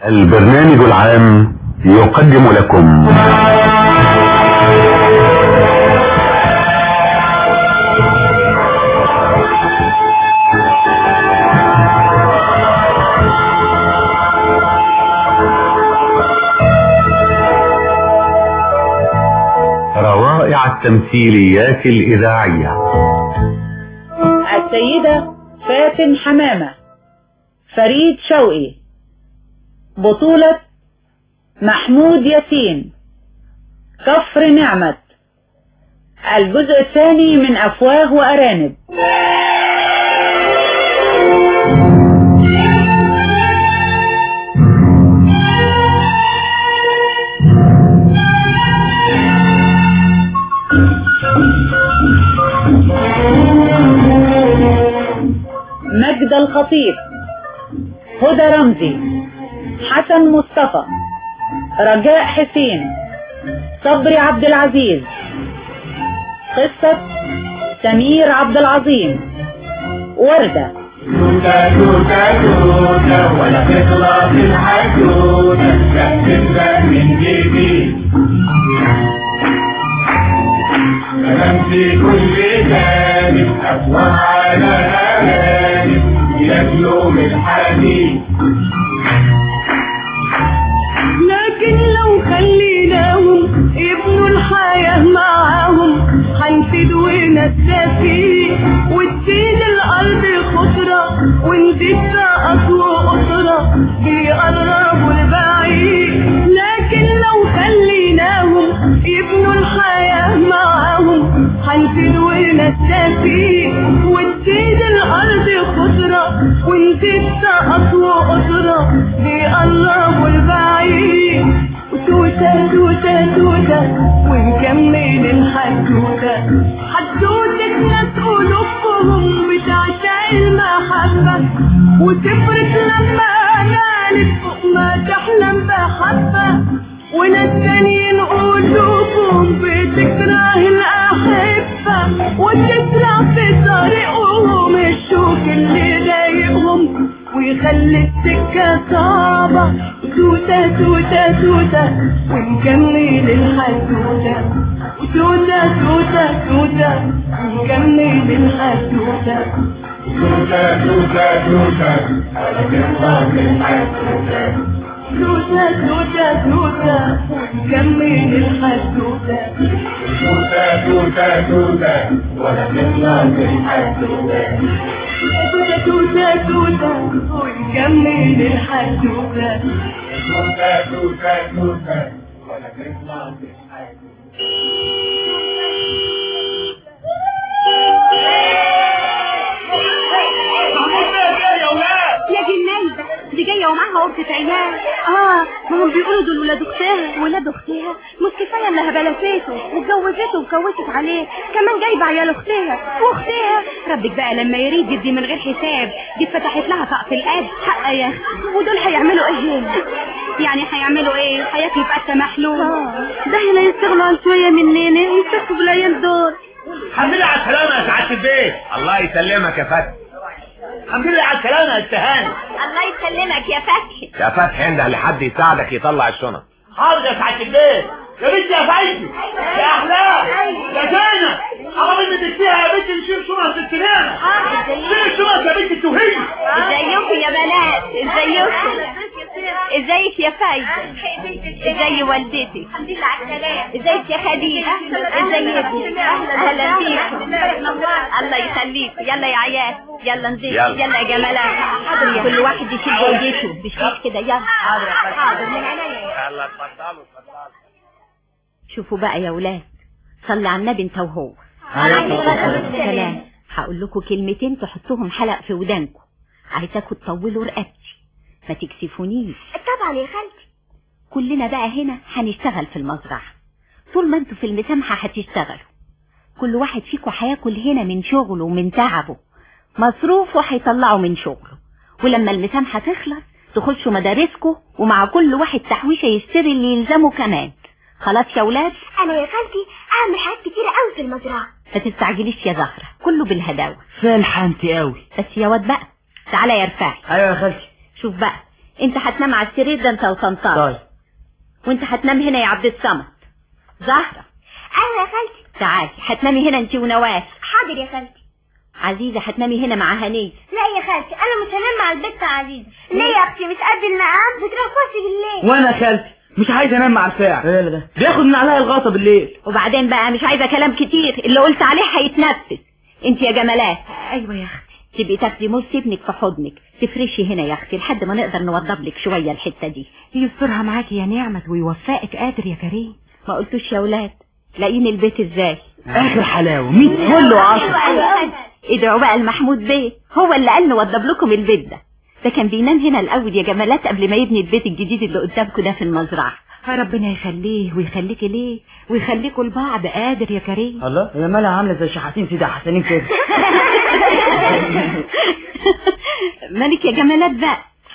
البرنامج العام يقدم لكم روائع التمثيليات الإذاعية. السيدة فاتن حمامة، فريد شوقي، بطولة محمود ياسين، كفر نعمت. الجزء الثاني من أفواه وأرانب. مجد الخطيب، هدى رمزي، حسن مصطفى، رجاء حسين، صبري عبد العزيز. قصة سمير عبد العظيم. وردة. توتة توتة توتة ولا تخلص الحدوتة، كتبت من جيبي كلام في كل جانب، أفواه على أرانب يبلغ الحديد. لكن لو خليناهم يبنوا الحياة معاهم هنفيد ونستفيد، وتزيد الأرض خضرة ونزيد رأس وأسرة بيقربوا البعيد. لكن لو خليناهم يبنوا الحياة معاهم هنفيد ونستفيد، وتزيد الأرض خضرة ونزيد رأس وأسرة بيقربوا البعيد. توتة توتة توتة ونكمل الحدوتة، حدوتة ناس قلوبهم بتعشق المحبة، وتفرق لما نالت فوق ما تحلم بحبة، وناس تانيين قلوبهم بتكره الأحبة، وتسرع في طريقهم الشوك اللي ضايقهم ويخلي السكة صعبة. توتة توتة توتة ونكمل الحدوتة، توتة توتة توتة ونكمل الحدوتة. توتة توتة توتة ولا تخلص الحدوتة، توتة توتة توتة ونكمل الحدوتة. توتة توتة توتة ولا تخلص الحدوتة، توتة توتة توتة ونكمل الحدوتة. توتة توتة توتة ولا تخلص الحدوتة. يا جنايدة دي جاية ومعاها قرصة عيال. ما هم بيقولوا دول ولاد اختها. ولاد اختها مش كفاية انها بلفته واتجوزته وكوشت عليه، كمان جايبة عيال اختها واختها. ربك بقى لما يريد يدي من غير حساب، دي فتحت لها طاقة القلب. حق يا اخي. ودول هيعملوا ايه هنا؟ يعني هيعملوا ايه؟ هياكلوا بقى محلول. ده هنا يستغلوا عن شوية مننا ويستكفوا بالعيال دول. الحمد لله على السلامة يا سعادة البيت. الله يسلمك يا فتحي. الحمد لله على السلامة يا استهاني. الله يسلمك يا فتحي. يا فتحي انده لحد يساعدك يطلع الشنط. حاضر يا سعادة البيت. يا بنتي يا فايدي يا احلام يا زينة، حرام انت تكفيها يا بنتي نشيل شنط السنانة. شيل الشنط يا بنتي التوهية. ازيكم يا بنات؟ ازيكم؟ ازيك يا فايدة؟ ازي والدتك؟ الحمد لله على السلامة. ازيك يا خديجة؟ ازيكم؟ اهلا بيكم. الله يخليك. يلا يا عيال يلا نزل. يلا يا جمالات. كل واحد يشيل جوزته بشويش كده. يلا. حاضر من عينيا. يلا اتفضلوا اتفضلوا. شوفوا بقى يا ولاد، صلي على النبي انت وهو. سلام. هقول لكم كلمتين تحطوهم حلق في ودانكم. عايزاكم تطولوا رقبتي ما تكسفونيش. طبعا يا خالتي. كلنا بقى هنا هنشتغل في المزرعة. طول ما انتوا في المسامحة هتشتغلوا. كل واحد فيكم هياكل هنا من شغله ومن تعبه، مصروفه هيطلعوا من شغله. ولما المسامحة تخلص تخشوا مدارسكم، ومع كل واحد تحويشة يشتري اللي يلزمه كمان. خلاص يا ولاد؟ انا يا خالتي اعمل حاجات كتيرة قوي في المزرعة. ما تستعجليش يا زهرة، كله بالهداوة. فالحة انت قوي. بس يا واد بقى تعالى يا رفاعي. ايوه يا خالتي. شوف بقى انت هتنام على السرير ده انت وطنطاوي. طيب. وانت هتنام هنا يا عبد الصمد. زهرة. ايوه يا خالتي. تعالي هتنامي هنا انت ونواس. حاضر يا خالتي. عزيزة هتنامي هنا مع هنية. لا يا خالتي انا مش هنام مع البت عزيزة. ليه يا اختي مش قد المقام بترفصي بالليل. وانا خالتي مش عايز انام مع الفاعل. ايه ده؟ بياخد من عليا الغطا بالليل. وبعدين بقى مش عايزة كلام كتير، اللي قلت عليه هيتنفذ. انت يا جمالات. ايوه يا اختي. تبقي تاخدي موس ابنك في حضنك، تفرشي هنا يا اختي لحد ما نقدر نوضب لك شوية الحتة دي. يسترها معاكي يا نعمة ويوفقك قادر يا كريم. ما قلتوش يا ولاد لاقيين البيت ازاي؟ اخر حلاوة 100 فل وعشرة. ادعوا بقى المحمود بيه، هو اللي قال نوضب لكم البيت ده كان بينام هنا الاول يا جمالات قبل ما يبني البيت الجديد اللي قدامكم ده في المزرعة. ربنا يخليه ويخليكي ليه ويخليكوا لبعض قادر يا كريم. الله هي مالها عاملة زي شحاتين سيدة حسنين كده. مالك يا جمالات بقى؟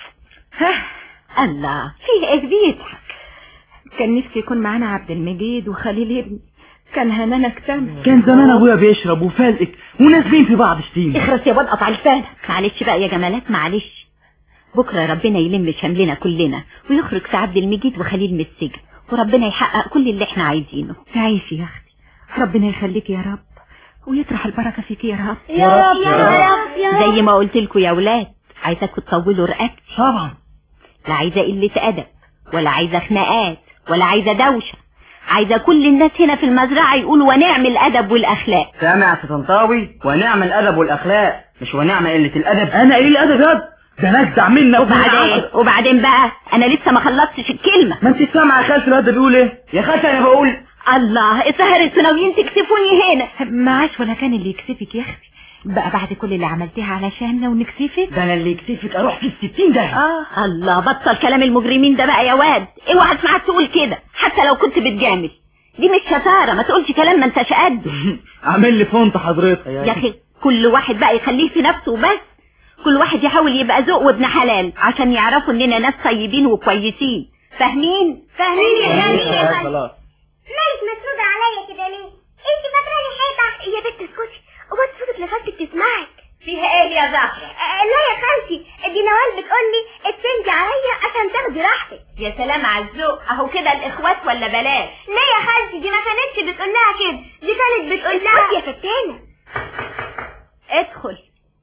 الله فيه ايه بيضحك؟ كان نفسي يكون معانا عبد المجيد وخليل ابني، كان هنانا اكتمل. كان زمان ابويا بيشرب وفالقك ونازلين في بعض شتيم. اخرس يا واد قطع لسانك. معلش بقى يا جمالات معلش، بكره ربنا يلم شملنا كلنا ويخرج في عبد المجيد وخليل من السجن وربنا يحقق كل اللي احنا عايزينه. تعيشي يا اختي، ربنا يخليك يا رب ويطرح البركه فيك يا رب. يا رب يا رب. زي ما قلت لكم يا ولاد، عايزاكم تطولوا رقبتي. طبعا. لا عايزه قله ادب ولا عايزه خناقات ولا عايزه دوشه، عايزه كل الناس هنا في المزرعه يقولوا ونعم الادب والاخلاق. سامع يا طنطاوي؟ ونعم الادب والاخلاق مش ونعم قله الادب. انا قليل الادب ياض؟ ده نجدع منا. وبعدين بقى انا لسه ما خلصتش الكلمه. ما انت سامعه يا خالتي الواد ده بيقول ايه؟ يا خالتي انا بقول الله السهر انتوا ناويين تكسفوني هنا. معاش ولا كان اللي يكسفك يا اختي بقى بعد كل اللي عملتيها علشاننا ونكسفك. ده انا اللي يكسفك اروح في 60 ده. الله بطل كلام المجرمين ده بقى يا واد، اوعى اسمعك تقول كده حتى لو كنت بتجامل، دي مش شطاره، ما تقولش كلام ما انتش قده. عامل لي فونت حضرتك يا اخي كل واحد بقى يخليه في نفسه وبس، كل واحد يحاول يبقى ذوق وابن حلال عشان يعرفوا اننا ناس طيبين وكويسين. فاهمين يا خلاص. مالك مسنودة عليا كده ليه؟ انت فاكراني حيطة؟ يا بنت اسكتي، وبس صوتك لخالتك تسمعك. فيها ايه يا زهرة؟ لا يا خالتي، دي نوال بتقولي اتسندي عليا عشان تاخدي راحتك. يا سلام على الذوق، اهو كده الاخوات ولا بلاش؟ ليه يا خالتي؟ دي ما كانتش بتقول لها كده، دي كانت بتقول لها يا فتانة. ادخل.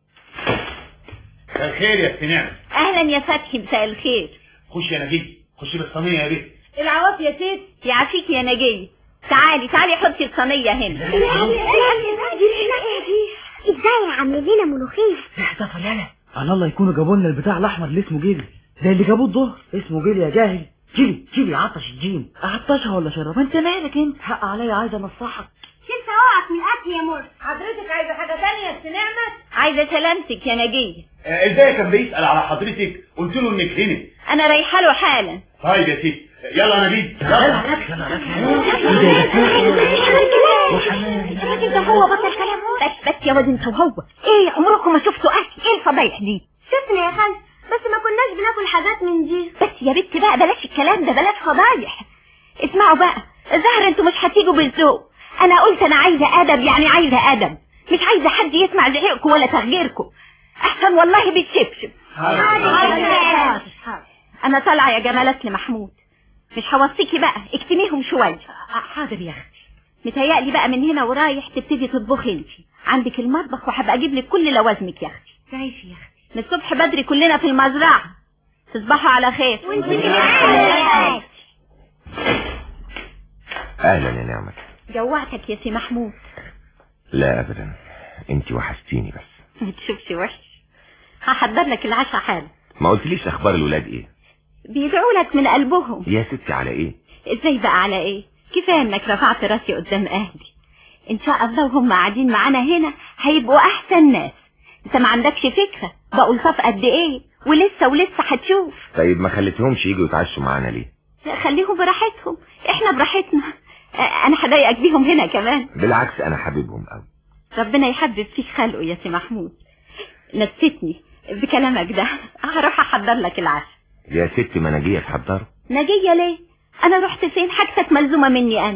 مساء الخير يا ست نعمة. اهلا يا فتحي، مساء الخير. خشي يا نجيب، خشي بالصينية يا بنت. العواف يا ست. يعافيك يا نجية. تعالي حطي الصينية هنا. ازاي عاملين لنا ملوخية؟ احتفل يالا. على الله يكونوا جابوا لنا البتاع الاحمر اللي اسمه جيلي، زي اللي جابوه الظهر. اسمه جيلي يا جاهل. جيلي عطش الجيم. اعطشها ولا شرب؟ انت مالك انت؟ حق عليا عايز انصحك. شيل صواعق من الاكل يا مر. حضرتك عايزه حاجه ثانيه يا ست نعمه؟ عايزه سلامتك يا نجيه. ازاي كان بيسأل على حضرتك؟ قلت له انك هنا. انا رايحه له حالا. طيب يا ستي يلا يا نجيب يلا. الراجل ده هو بطل كلامه. بس يا واد انت وهو، ايه عمركم ما شفتوا اكل؟ ايه الفضايح دي؟ شفنا يا خالتي بس ما كناش بناكل حاجات من دي. بس يا بنت بقى بلاش الكلام ده، بلاش فضايح. اسمعوا بقى، الظاهر انتوا مش هتيجوا بالذوق. انا قلت انا عايزه ادب، يعني عايزه ادب، مش عايزه حد يسمع زعيقكم ولا تغييركم. احسن والله بالشبشب. انا طالعه يا جمالات لمحمود، مش هوصيكي بقى اكتميهم شويه. حاضر يا اختي. متهيألي بقى من هنا ورايح تبتدي تطبخي انت، عندك المطبخ وهبقى اجيب لك كل لوازمك يا اختي. تعيشي يا اختي. من الصبح بدري كلنا في المزرعه. تصبحوا على خير. اهلا يا نعمة. جوعتك يا سي محمود؟ لا ابدا، انت وحشتيني بس. ما تشوفش وحش، هحضر لك العشاء حالا. ما قلتليش اخبار الولاد ايه؟ بيدعوا لك من قلبهم. يا ستي على ايه؟ ازاي بقى على ايه؟ كفايه انك رفعت راسي قدام اهلي. ان شاء الله وهم قاعدين معانا هنا هيبقوا احسن ناس. انت ما عندكش فكره بقوا لطاف قد ايه، ولسه هتشوف. طيب ما خليتهمش يجوا يتعشوا معانا ليه؟ لا خليهم براحتهم، احنا براحتنا. انا هضايقك بيهم هنا كمان؟ بالعكس انا حبيبهم قوي. ربنا يحبب فيك خلقه يا سي محمود. نسيتني بكلامك ده، هروح احضر لك العشاء. يا ستي ما نجيه تحضره. نجيه ليه؟ انا رحت فين؟ حاجتك ملزومه مني انا.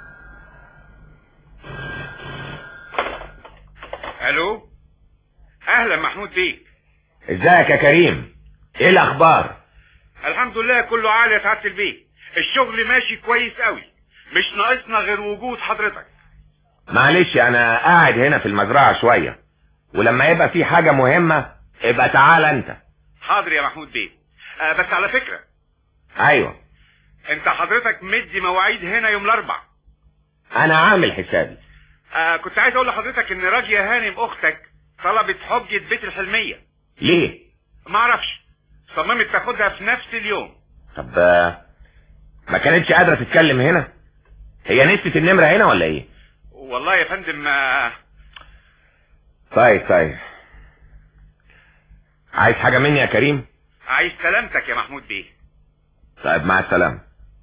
الو اهلا محمود بيه. ازيك يا كريم؟ ايه الاخبار؟ الحمد لله كله عالي يا سعاده البيه. الشغل ماشي كويس قوي، مش ناقصنا غير وجود حضرتك. معلش انا قاعد هنا في المزرعة شوية، ولما يبقى في حاجة مهمة ابقى تعال انت. حاضر يا محمود بيه. بس على فكرة. ايوه. انت حضرتك مدي مواعيد هنا يوم الاربع. انا عامل حسابي. كنت عايز اقول لحضرتك ان راجية هانم اختك طلبت حجة بيت الحلمية. ليه؟ ما اعرفش، صممت تاخدها في نفس اليوم. طب ما كانتش قادرة تتكلم هنا؟ هي نسيت النمرة هنا ولا ايه؟ والله يا فندم طيب عايز حاجة مني يا كريم؟ عايز سلامتك يا محمود بيه. طيب مع السلامة.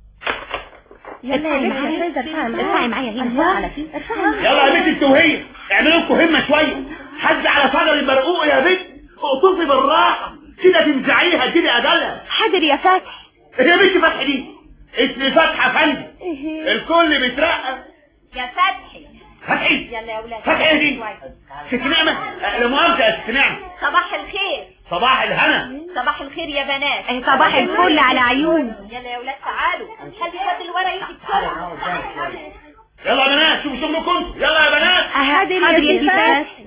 يلا يا بنت ارفعي معايا هنا. يلا يا بنت التوهية، اعملوا لكم همة شوية. حد على صدر البرقوق يا بنت، اقطفي بالراحة كده تمزعيها كده اجلها. حاضر يا فتحي. ايه يا بنت فتحي دي؟ اسمي فتحي افندي. الكل بيترقى. يا فتحي. فتحي؟ يلا يا ولاد. فتحي ايه دي؟ ست نعمة؟ لا مؤاخذة يا ست نعمة. صباح الخير. صباح الهنا. صباح الخير يا بنات. صباح الفل على عيون. يلا يا ولاد تعالوا، خلي الواد اللي ورا يجي بسرعة. يلا يا بنات شوفوا شغلكم. يلا يا بنات. حاضر يا فتحي.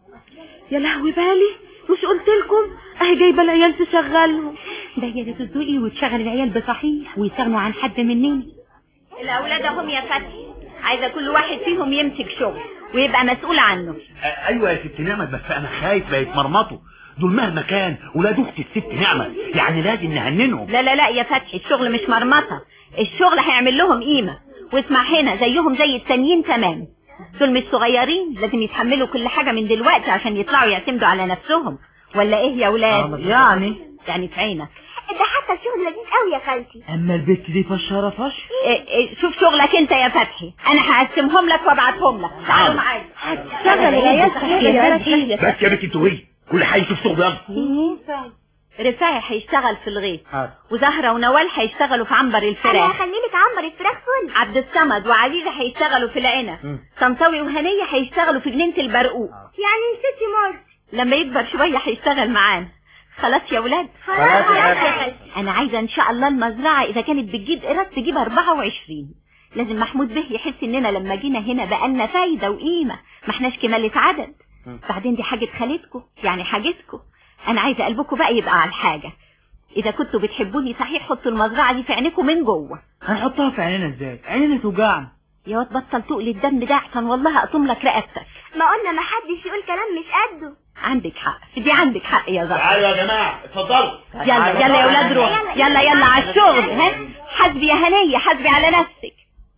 يا لهوي بالي، مش قلت لكم اهي جايبه العيال تشغلهم. ده هي تزوقي وتشغل العيال بصحيح ويستغنوا عن حد مننا. الاولاد اهم يا فتحي، عايزه كل واحد فيهم يمسك شغل ويبقى مسؤول عنه. ايوه يا ست نعمة، بس انا خايف لا يتمرمطوا. دول مهما كان ولاد اخت الست نعمة، يعني لازم نهننهم. لا يا فتحي، الشغل مش مرمطه، الشغل هيعمل لهم قيمه. واسمع هنا، زيهم زي التانيين تمام. دول مش صغيرين، لازم يتحملوا كل حاجه من دلوقتي عشان يطلعوا يعتمدوا على نفسهم. ولا ايه يا ولاد؟ يعني في عينك. ده حتى الشغل لذيذ قوي يا خالتي. اما البت دي فشارة فش. شوف شغلك انت يا فتحي، انا هقسمهم لك وابعتهم لك. تعالوا معايا. هتشغل العيال صحيح يا فتحي. بس يا بنت انتوا كل حاجه يشوف شغل. يلا. رفاعي هيشتغل في الغيط، وزهرة ونوال هيشتغلوا في عنبر الفراخ. انا هخليلك عنبر الفراخ فل. عبد الصمد وعزيزة هيشتغلوا في العنب. طنطاوي وهنية هيشتغلوا في جنينة البرقوق. يعني نسيتي مرة. لما يكبر شوية هيشتغل معانا. خلاص يا ولاد؟ خلاص يا انا عايزة ان شاء الله المزرعة اذا كانت بتجيب قراد تجيب 24. لازم محمود به يحس اننا لما جينا هنا بقالنا فايدة وقيمة، ما احناش كمالة عدد. بعدين دي حاجة خالتكم، يعني حاجتكم. انا عايزة قلبكم بقى يبقى على الحاجة. اذا كنتوا بتحبوني صحيح حطوا المزرعة دي في عينيكم من جوه. هنحطها في عينينا ازاي؟ عينينا توجعنا. يا واد بطل تقل الدم ده احسن والله اقطم لك رقبتك. ما قلنا ما حدش يقول كلام مش قده. عندك حق في دي، عندك حق يا زهر. تعالوا يا جماعه اتفضلوا. يلا يا ولاد روح. يلا على الشغل. ها حاسبي يا هنية، حاسبي على نفسك.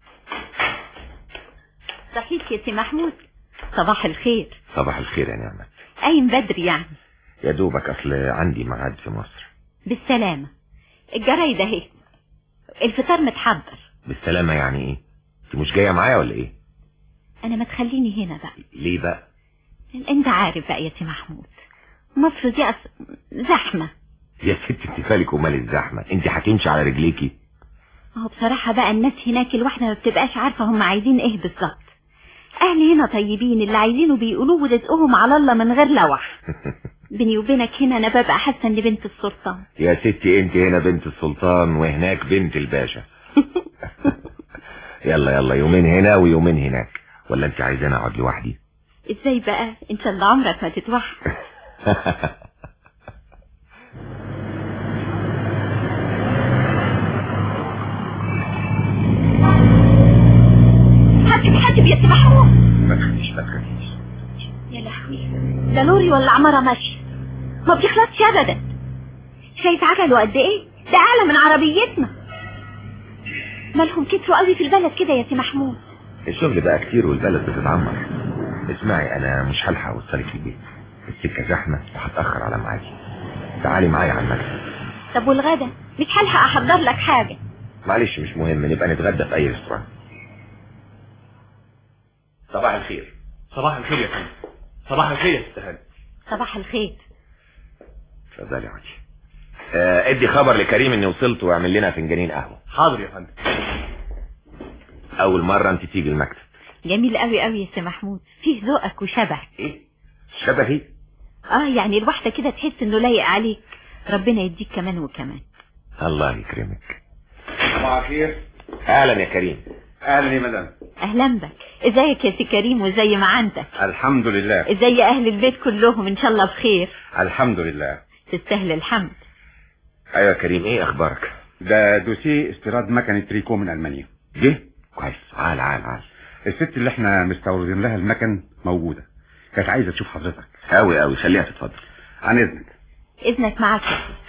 صحيح يا سي محمود؟ صباح الخير. صباح الخير يا نعمة. قايم بدري يعني؟ يا دوبك اصل عندي ميعاد في مصر. بالسلامة. الجرايد اهي، الفطار متحضر. بالسلامة يعني ايه؟ انت مش جاية معايا ولا ايه؟ انا ما تخليني هنا بقى. ليه بقى؟ انت عارف بقى يا سي محمود، مصر دي زحمة. يا ست انت مالك ومال الزحمة؟ انت هتمشي على رجليكي. هو بصراحة بقى الناس هناك الواحدة ما بتبقاش عارفة هم عايزين ايه بالظبط. اهلي هنا طيبين، اللي عايزينه بيقولوه ورزقهم على الله من غير لوح. بيني وبينك هنا انا ببقى حاسة اني بنت السلطان. يا ستي انت هنا بنت السلطان وهناك بنت الباشا. يلا يومين هنا ويومين هناك، ولا انت عايزاني اقعد لوحدي؟ ازاي بقى؟ ان شاء الله عمرك ما تتوحد. حاسب يا سي محمود. ما تخافيش. يا لهوي، ده لوري ولا عمارة ماشية ما بيخلصش ابدا. شايف عجله قد ايه؟ ده اعلى من عربيتنا. مالهم كتروا قوي في البلد كده يا سي محمود؟ الشغل بقى كتير والبلد بتتعمر. اسمعي، انا مش هلحق اوصلك البيت، السكه زحمه وهتاخر على ميعادي. تعالي معايا على المكتب. طب والغدا؟ مش هلحق احضر لك حاجه. معلش مش مهم، نبقى نتغدى في اي ريستوران. صباح الخير. صباح الخير يا فندم. صباح الخير يا ست هاني. صباح الخير. اتفضلي اقعدي. ادي خبر لكريم اني وصلت واعمل لنا فنجانين قهوه. حاضر يا فندم. اول مره انت تيجي المكتب. جميل قوي قوي يا سي محمود، فيه ذوقك وشبهك. ايه شبهي؟ يعني الواحدة كده تحس انه لايق عليك. ربنا يديك كمان وكمان. الله يكرمك. صباح الخير. اهلا يا كريم. اهلا يا مدام. اهلا بك. ازيك يا سي كريم وزي ما عندك؟ الحمد لله. ازي اهل البيت كلهم؟ ان شاء الله بخير. الحمد لله. تستاهل الحمد. ايوه يا كريم، ايه اخبارك؟ ده دوسيه استيراد مكنه تريكو من المانيا. جه كويس. عال. الست اللي احنا مستوردين لها المكن موجوده، كانت عايزه تشوف حضرتك. قوي خليها تتفضل. عن اذنك. اذنك معاك.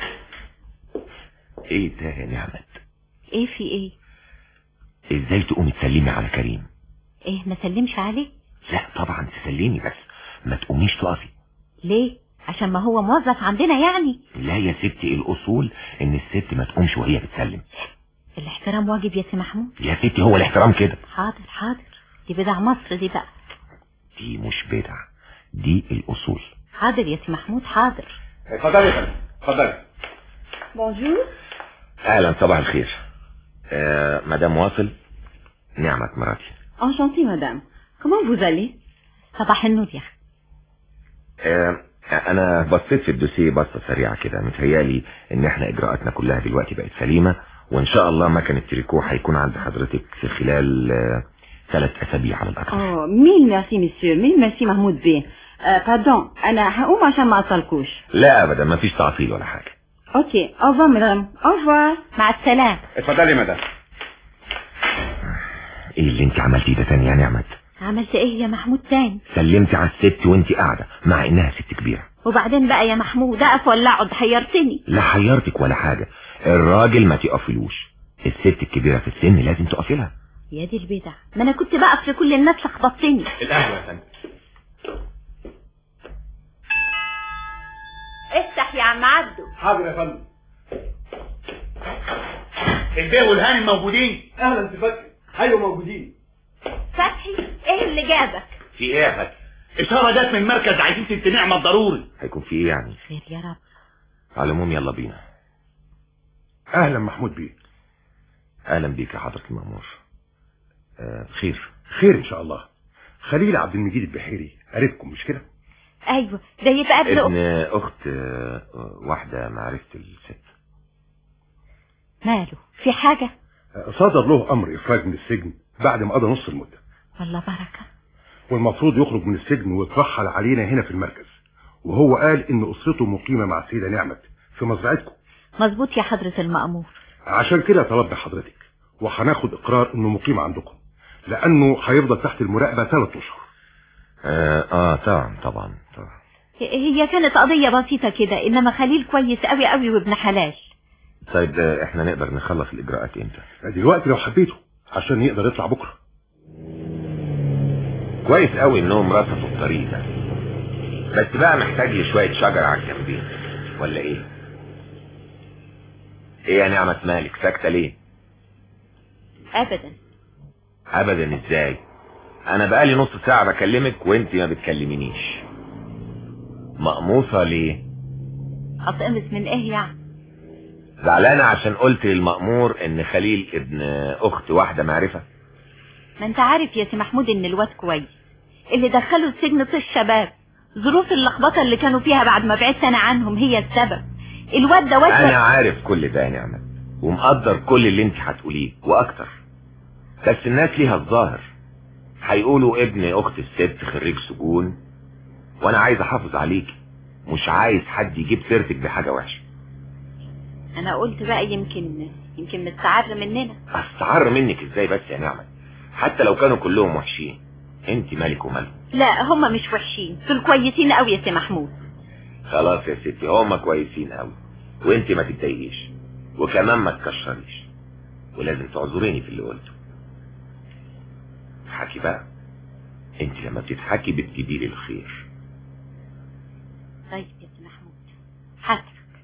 ايه ده يا نعمت؟ ايه في ايه؟ ازاي تقومي تسلمي على كريم؟ ايه ما سلمش عليه؟ لا طبعا تسلمي، بس ما تقوميش تقفي. ليه؟ عشان ما هو موظف عندنا يعني؟ لا يا ستي، الاصول ان الست ما تقومش وهي بتسلم. الاحترام واجب يا سي محمود. يا ستي هو الاحترام كده. حاضر. دي بدع مصر دي بقى. دي مش بدع، دي الاصول. حاضر يا سي محمود حاضر. اتفضلي يا فندم، اتفضلي. بونجور. اهلا، صباح الخير. مدام واصل، نعمة مراتي. انشانتي مدام. كمان vous allez؟ صباح النور يا اخي. انا بصيت في الدوسيه بصة سريعة كده، متهيالي ان احنا اجراءاتنا كلها دلوقتي بقت سليمة، وان شاء الله مكن التريكو هيكون عند حضرتك في خلال 3 أسابيع على الاكثر. مين ميرسي مسيو، مين ميرسي محمود بيه. باردون، انا هقوم عشان ما اطلكوش. لا ابدا، ما فيش تعطيل ولا حاجة. اوكي، اوفر مدام، اوفر. مع السلامة. اتفضلي يا مدام. ايه اللي انت عملتيه ده تاني يا نعمت؟ عملت ايه يا محمود تاني؟ سلمتي على الست وانت قاعدة مع انها ست كبيرة. وبعدين بقى يا محمود، اقف ولا اقعد؟ حيرتني. لا حيرتك ولا حاجة، الراجل ما تقفلوش، الست الكبيرة في السن لازم تقفي لها. يا دي البدع، ما انا كنت بقف لكل الناس لخبطتني. القهوة يا فندم. افتح يا عم عبده. حاضر يا فندم. البيه والهاني موجودين؟ اهلا سي فتحي. ايوه موجودين. فتحي، ايه اللي جابك؟ في ايه يا فتحي؟ اشارة جت من مركز عايزين ست نعمة ضروري. هيكون في ايه يعني؟ خير يا رب. على العموم يلا بينا. اهلا محمود بيه. اهلا بيك يا حضرة المأمور. خير ان شاء الله. خليل عبد المجيد البحيري قريبكم مش كده؟ ايوه، ده يبقى ابن اخت واحدة معرفة الست. ماله؟ في حاجة؟ صدر له امر افراج من السجن بعد ما قضى نص المدة. والله بركة. والمفروض يخرج من السجن ويترحل علينا هنا في المركز، وهو قال ان اسرته مقيمة مع السيدة نعمت في مزرعتكم. مظبوط يا حضرة المأمور. عشان كده طلبنا حضرتك، وهناخد اقرار انه مقيم عندكم، لانه هيفضل تحت المراقبة 3 اشهر. طبعا. هي كانت قضية بسيطة كده، انما خليل كويس قوي قوي وابن حلال. طيب احنا نقدر نخلص الاجراءات امتى؟ دلوقتي لو حبيته، عشان يقدر يطلع بكرة. كويس قوي انهم رصفوا الطريق ده، بس بقى محتاج لي شوية شجر على الجنبين، ولا ايه؟ ايه يا نعمة مالك ساكتة ليه؟ ابدا ازاي؟ انا بقالي نص ساعة بكلمك وانت ما بتكلمينيش. مقموصة ليه؟ هتقمص من ايه يعني؟ زعلانة عشان قلت للمأمور ان خليل ابن اخت واحدة معرفة؟ ما انت عارف يا سي محمود ان الواد كويس، اللي دخلوا السجن طيش شباب، ظروف اللخبطة اللي كانوا فيها بعد ما بعدت انا عنهم هي السبب. الواد ده انا عارف كل ده يا نعمة، ومقدر كل اللي انت هتقوليه واكتر، بس الناس ليها الظاهر، هيقولوا ابن اخت الست خريج سجون، وانا عايز احافظ عليك، مش عايز حد يجيب سيرتك بحاجة وحشة. انا قلت بقى يمكن مستعر مننا. استعر منك ازاي بس يا نعمة؟ حتى لو كانوا كلهم وحشين، انت مالك ومالهم. لا هم مش وحشين، دول كويسين قوي يا سي محمود. خلاص يا ستي، هم كويسين قوي، وانت ما تتضايقيش، وكمان ما تكشريش، ولازم تعذريني في اللي قلته. اضحكي بقى، انت لما بتضحكي بتجيبي لي الخير. طيب يا سي محمود، حاضر.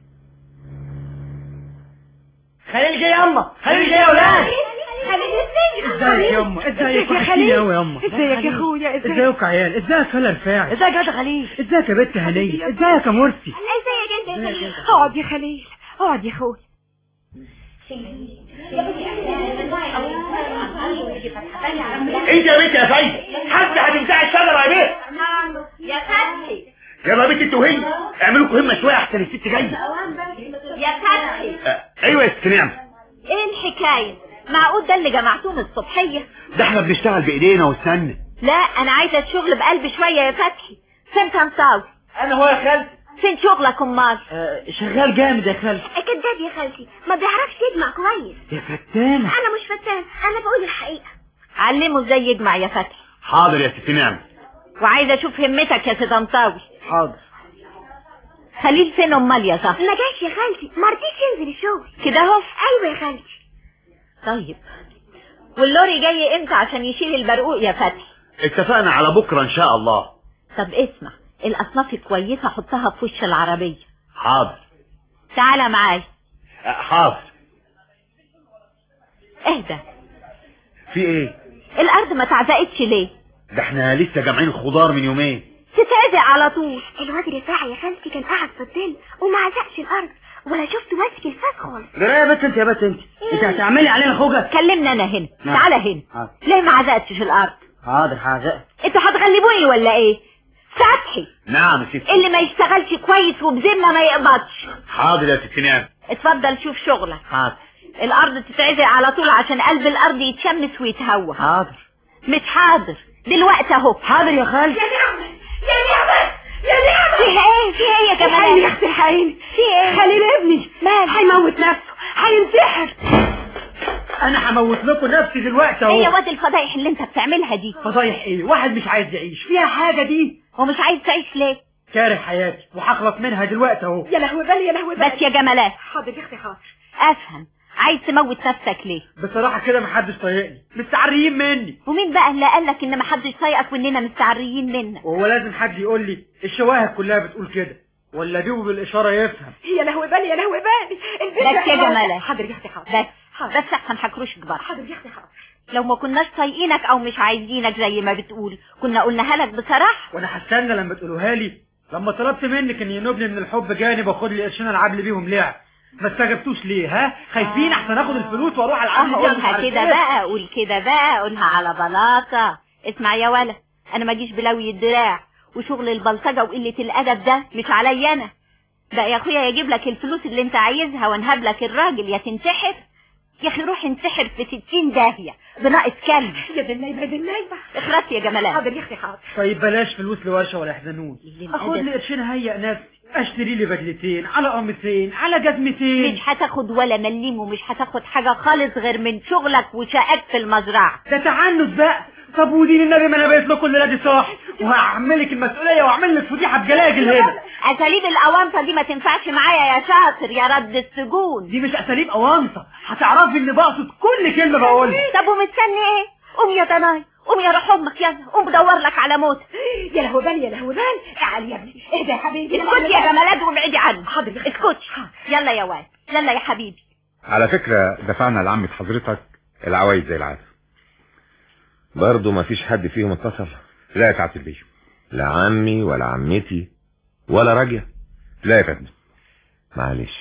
خليل جاي ياما، خليل جاي يا ولاد. ازيك يا ياما؟ ازيك يا خليل؟ قوي ياما. ازيك يا اخويا؟ ازيك يا عيال؟ ازيك يا رفاعي؟ ازيك يا خليل؟ ازيك يا بنت هنيه؟ ازيك يا مرسي؟ ازيك انت يا خليل؟ اقعد يا خليل، اقعد يا اخويا. انت يا بنت يا فايدة، حد هتمسح الشجرة يا بيه؟ يا فتحي، يلا يا بنت انت وهي اعملوا لكم همه شويه احسن الست جايه. يا فتحي. ايوه يا ست نعمة. ايه الحكايه؟ معقول ده اللي جمعتوه الصبحيه؟ ده احنا بنشتغل بايدينا والسن. لا انا عايزه الشغل بقلب شويه يا فتحي. فين تنصاوي؟ انا هو يا خالتي. فين شغلك امال؟ شغال جامد يا خالتي. كداب يا خالتي، ما بيعرفش يجمع كويس. يا فتانة. انا مش فتان، انا بقول الحقيقه. علمه ازاي يجمع يا فتحي. حاضر يا ست نعمة. وعايزه اشوف همتك يا تنصاوي. حاضر. خليل فين امال يا صاحبي؟ ما جاش يا خالتي، ما رضيش ينزل الشغل. كده اهو. ايوه يا خالتي. طيب واللوري جاي امتى عشان يشيل البرقوق يا فتحي؟ اتفقنا على بكره ان شاء الله. طب اسمع، الاصناف الكويسه حطها في وش العربيه. حاضر. تعالى معايا. حاضر. اهدى. في ايه؟ الارض ما تعزقتش ليه؟ ده احنا لسه جامعين الخضار من يومين. تتعزق على طول. الواد رفاعي يا خالتي كان قاعد في الظل وما عزقش الارض ولا شفته ماسك الفاس خالص. جرايه يا بت انت يا بت انت. انت هتعملي علينا خوجه. كلمنا انا هنا. تعالى هنا. ليه ما عزقتش الارض؟ حاضر هعزقك. انتوا هتغلبوني ولا ايه؟ فتحي. نعم يا ست. اللي ما يشتغلش كويس وبذمه ما يقبضش. حاضر يا ست نعمة. اتفضل شوف شغلك. حاضر. الارض تتعزق على طول عشان قلب الارض يتشمس ويتهوى. حاضر. مش حاضر دلوقتي اهو. حاضر يا خالتي. يا نعمة يا نعمة يا نعمة. فيها ايه؟ فيها ايه يا جمال؟ يا اختي الحقيني. في ايه؟ خليل ابني مال هيموت نفسه، هينتحر. انا هموت لكم نفسي دلوقتي اهو. ايه يا واد الفضايح اللي انت بتعملها دي؟ فضايح ايه؟ واحد مش عايز يعيش فيها حاجه دي. ومش عايز تعيش ليه؟ كاره حياتي وهخلص منها دلوقتي اهو. يا لهوي بالي يا لهوي بالي. بس يا جمالات. حاضر يا اختي حاضر. افهم، عايز تموت نفسك ليه؟ بصراحه كده محدش طايقني، مستعريين مني. ومين بقى اللي قالك ان محدش طايقك واننا مستعريين منك؟ وهو لازم حد يقول لي الشواهد كلها بتقول كده ولا بيبو بالاشاره يفهم؟ يا لهوي بالي يا لهوي بالي. بس يا جمالات. حاضر يا اختي حاضر. بس احسن حكروش كبار. حاضر يا اختي حاضر. لو ما كناش طايقينك او مش عايزينك زي ما بتقول كنا قلناها لك بصراحه. وانا هستنى لما تقولوها لي. لما طلبت منك ان ينوبني من الحب جانب واخد لي قرشين العب لي بيهم لعب، ما استجبتوش ليه؟ ها خايفين احسن اخد الفلوس واروح العب. قولها كده بقى، قول كده بقى، قولها على بلاطه. اسمع يا ولا، انا ما اجيش بلوي الدراع، وشغل البلطجه وقله الادب ده مش عليا انا. بقى يا اخويا يجيب لك الفلوس اللي انت عايزها وانهب لك الراجل يا تنتحر. يا اخي روح انتحر في 60 داهيه بناقص كلب. يا بالنايبه يا بالنايبه. اخرس يا جمالات. حاضر يا اختي حاضر. طيب بلاش فلوس لورشه ولا حزنون، اخد لي قرشين هيئ نفسي، اشتري لي بدلتين على قميصين على جزمتين. مش هتاخد ولا مليم ومش هتاخد حاجه خالص غير من شغلك وشقاك في المزرعه. ده تعنت بقى. طب ودين النبي ما انا بقيت لكم الليله دي صح، وهعملك المسؤوليه واعمل لك فضيحه بجلاجل هنا. اساليب الاوانطه دي ما تنفعش معايا يا شاطر يا رد السجون. دي مش اساليب اوانطه، هتعرفي اني بقصد كل كلمه بقولها. طب ومستني ايه؟ قوم يا ضناي، قوم يا روح امك، يلا قوم دور لك على موت. يا لهوي بالي يا لهوي بالي. تعالي يا ابني اهدى يا حبيبي. اسكتي يا جمالات وابعدي عني. حاضر اسكتي. يلا يا واد، يلا يا حبيبي. على فكره دفعنا لعمة حضرتك العوايد زي العاده. برضه ما فيش حد فيهم اتصل؟ لا يا سعاده البيه. لا عمي ولا عمتي ولا راجية؟ لا يا فندم. معلش.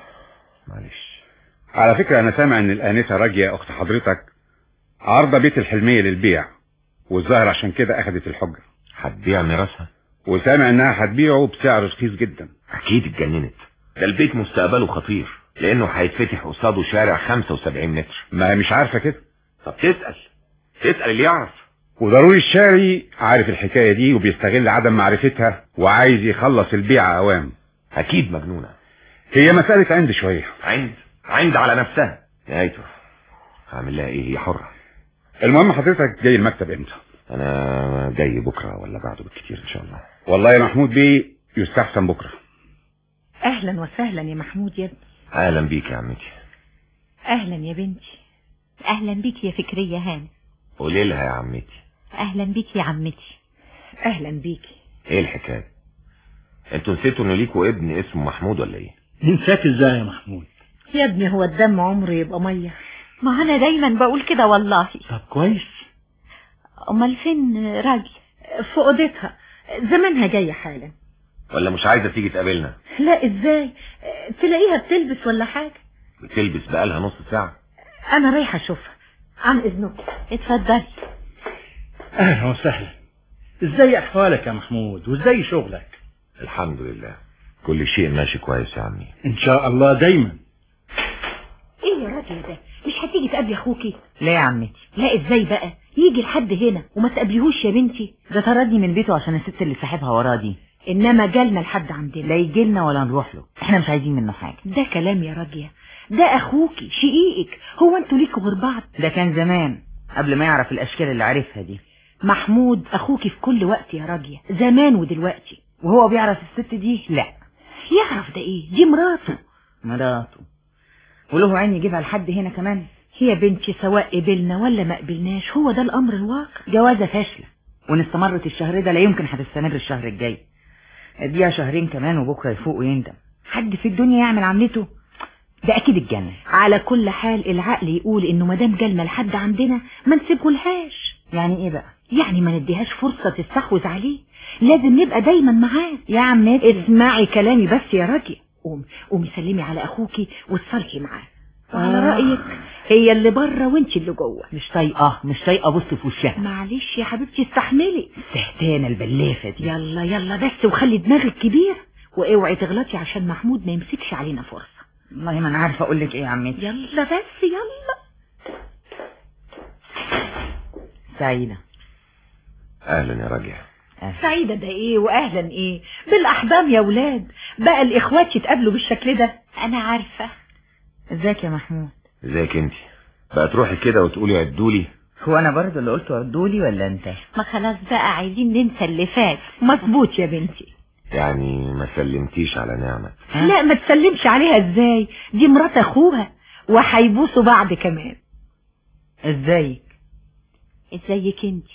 على فكره انا سامع ان الانسه راجية اخت حضرتك عارضه بيت الحلميه للبيع، والظاهر عشان كده اخدت الحجر. هتبيع ميراثها؟ وسامع انها هتبيعه بسعر رخيص جدا. اكيد اتجننت. ده البيت مستقبله خطير لانه هيتفتح قصاده شارع 75 متر. ما هي مش عارفه كده. طب تسأل اللي يعرف. وضروري الشاري عارف الحكايه دي وبيستغل عدم معرفتها وعايز يخلص البيع اوام. اكيد مجنونه. هي مساله عند شويه. عند على نفسها. نهايته هعمل لها ايه؟ هي حره. المهم حضرتك جاي المكتب امتى؟ انا جاي بكره ولا بعده بالكتير ان شاء الله. والله يا محمود بيه يستحسن بكره. اهلا وسهلا يا محمود يا ابني. اهلا بيك يا عمتي. اهلا يا بنتي. اهلا بيك يا فكريه هاني. قولي لها يا عمتي. اهلا بيك يا عمتي. اهلا بيكي. ايه الحكايه؟ انتوا نسيتوا ان ليكوا ابن اسمه محمود ولا ايه؟ ننساك ازاي يا محمود؟ يا ابني هو الدم عمره يبقى ميه؟ ما انا دايما بقول كده والله. طب كويس. امال فين راجل؟ في اوضتها، زمانها جايه حالا. ولا مش عايزه تيجي تقابلنا؟ لا ازاي؟ تلاقيها بتلبس ولا حاجه؟ بتلبس بقالها نص ساعه. انا رايحه اشوفها. عن اذنك. اتفضلي. اهلا وسهلا. ازاي احوالك يا محمود وازاي شغلك؟ الحمد لله، كل شيء ماشي كويس يا عمي. ان شاء الله دايما. ايه يا راجل ده، مش هتيجي تقابلي اخوكي؟ لا يا عمتي. لا ازاي بقى يجي لحد هنا وما تقابليهوش يا بنتي؟ ده طردني من بيته عشان الست اللي صاحبها وراه دي. انما جالنا لحد عندنا. لا يجيلنا ولا نروح له، احنا مش عايزين منه حاجة. ده كلام يا راجية، ده اخوكي شقيقك، هو انتوا ليكوا غير بعض؟ ده كان زمان قبل ما يعرف الاشكال اللي عارفها دي. محمود اخوكي في كل وقت يا راجية، زمان ودلوقتي. وهو بيعرف الست دي؟ لا. يعرف ده ايه؟ دي مراته. وله عين يجيبها لحد هنا كمان. يا بنتي سواء قبلنا ولا ما قبلناش هو ده الامر الواقع. جوازة فاشلة، وان استمرت الشهر ده لا يمكن هتستمر الشهر الجاي. اديها شهرين كمان وبكره يفوق ويندم. حد في الدنيا يعمل عملته؟ ده اكيد الجنة. على كل حال العقل يقول انه مادام جالنا لحد عندنا ما نسيبهولهاش. يعني ايه بقى؟ يعني ما نديهاش فرصة تستحوذ عليه، لازم نبقى دايما معاه. يا عمتي اسمعي كلامي بس يا راجل. قومي سلمي على اخوكي واتصالحي معاه. وعلى رأيك هي اللي بره وانت اللي جوه. مش طايقه بص في وشها. معلش يا حبيبتي استحملي. السهتانه البلافه دي. يلا بس وخلي دماغك كبير، واوعي تغلطي عشان محمود ما يمسكش علينا فرصة. والله ما انا عارفه اقول لك ايه يا عمتي. يلا بس يلا. سعيدة. اهلا يا راجع. سعيدة ده ايه واهلا ايه؟ بالاحضان يا ولاد، بقى الاخوات يتقابلوا بالشكل ده. انا عارفة. ازيك يا محمود؟ ازيك انت؟ بقى تروحي كده وتقولي عدولي؟ هو انا برضه اللي قلت عدولي ولا انت؟ ما خلاص بقى عايزين ننسى اللي فات. مظبوط يا بنتي. يعني ما سلمتيش على نعمة؟ لا ما تسلمش عليها ازاي، دي مرات اخوها وهيبوسوا بعض كمان. ازيك انت؟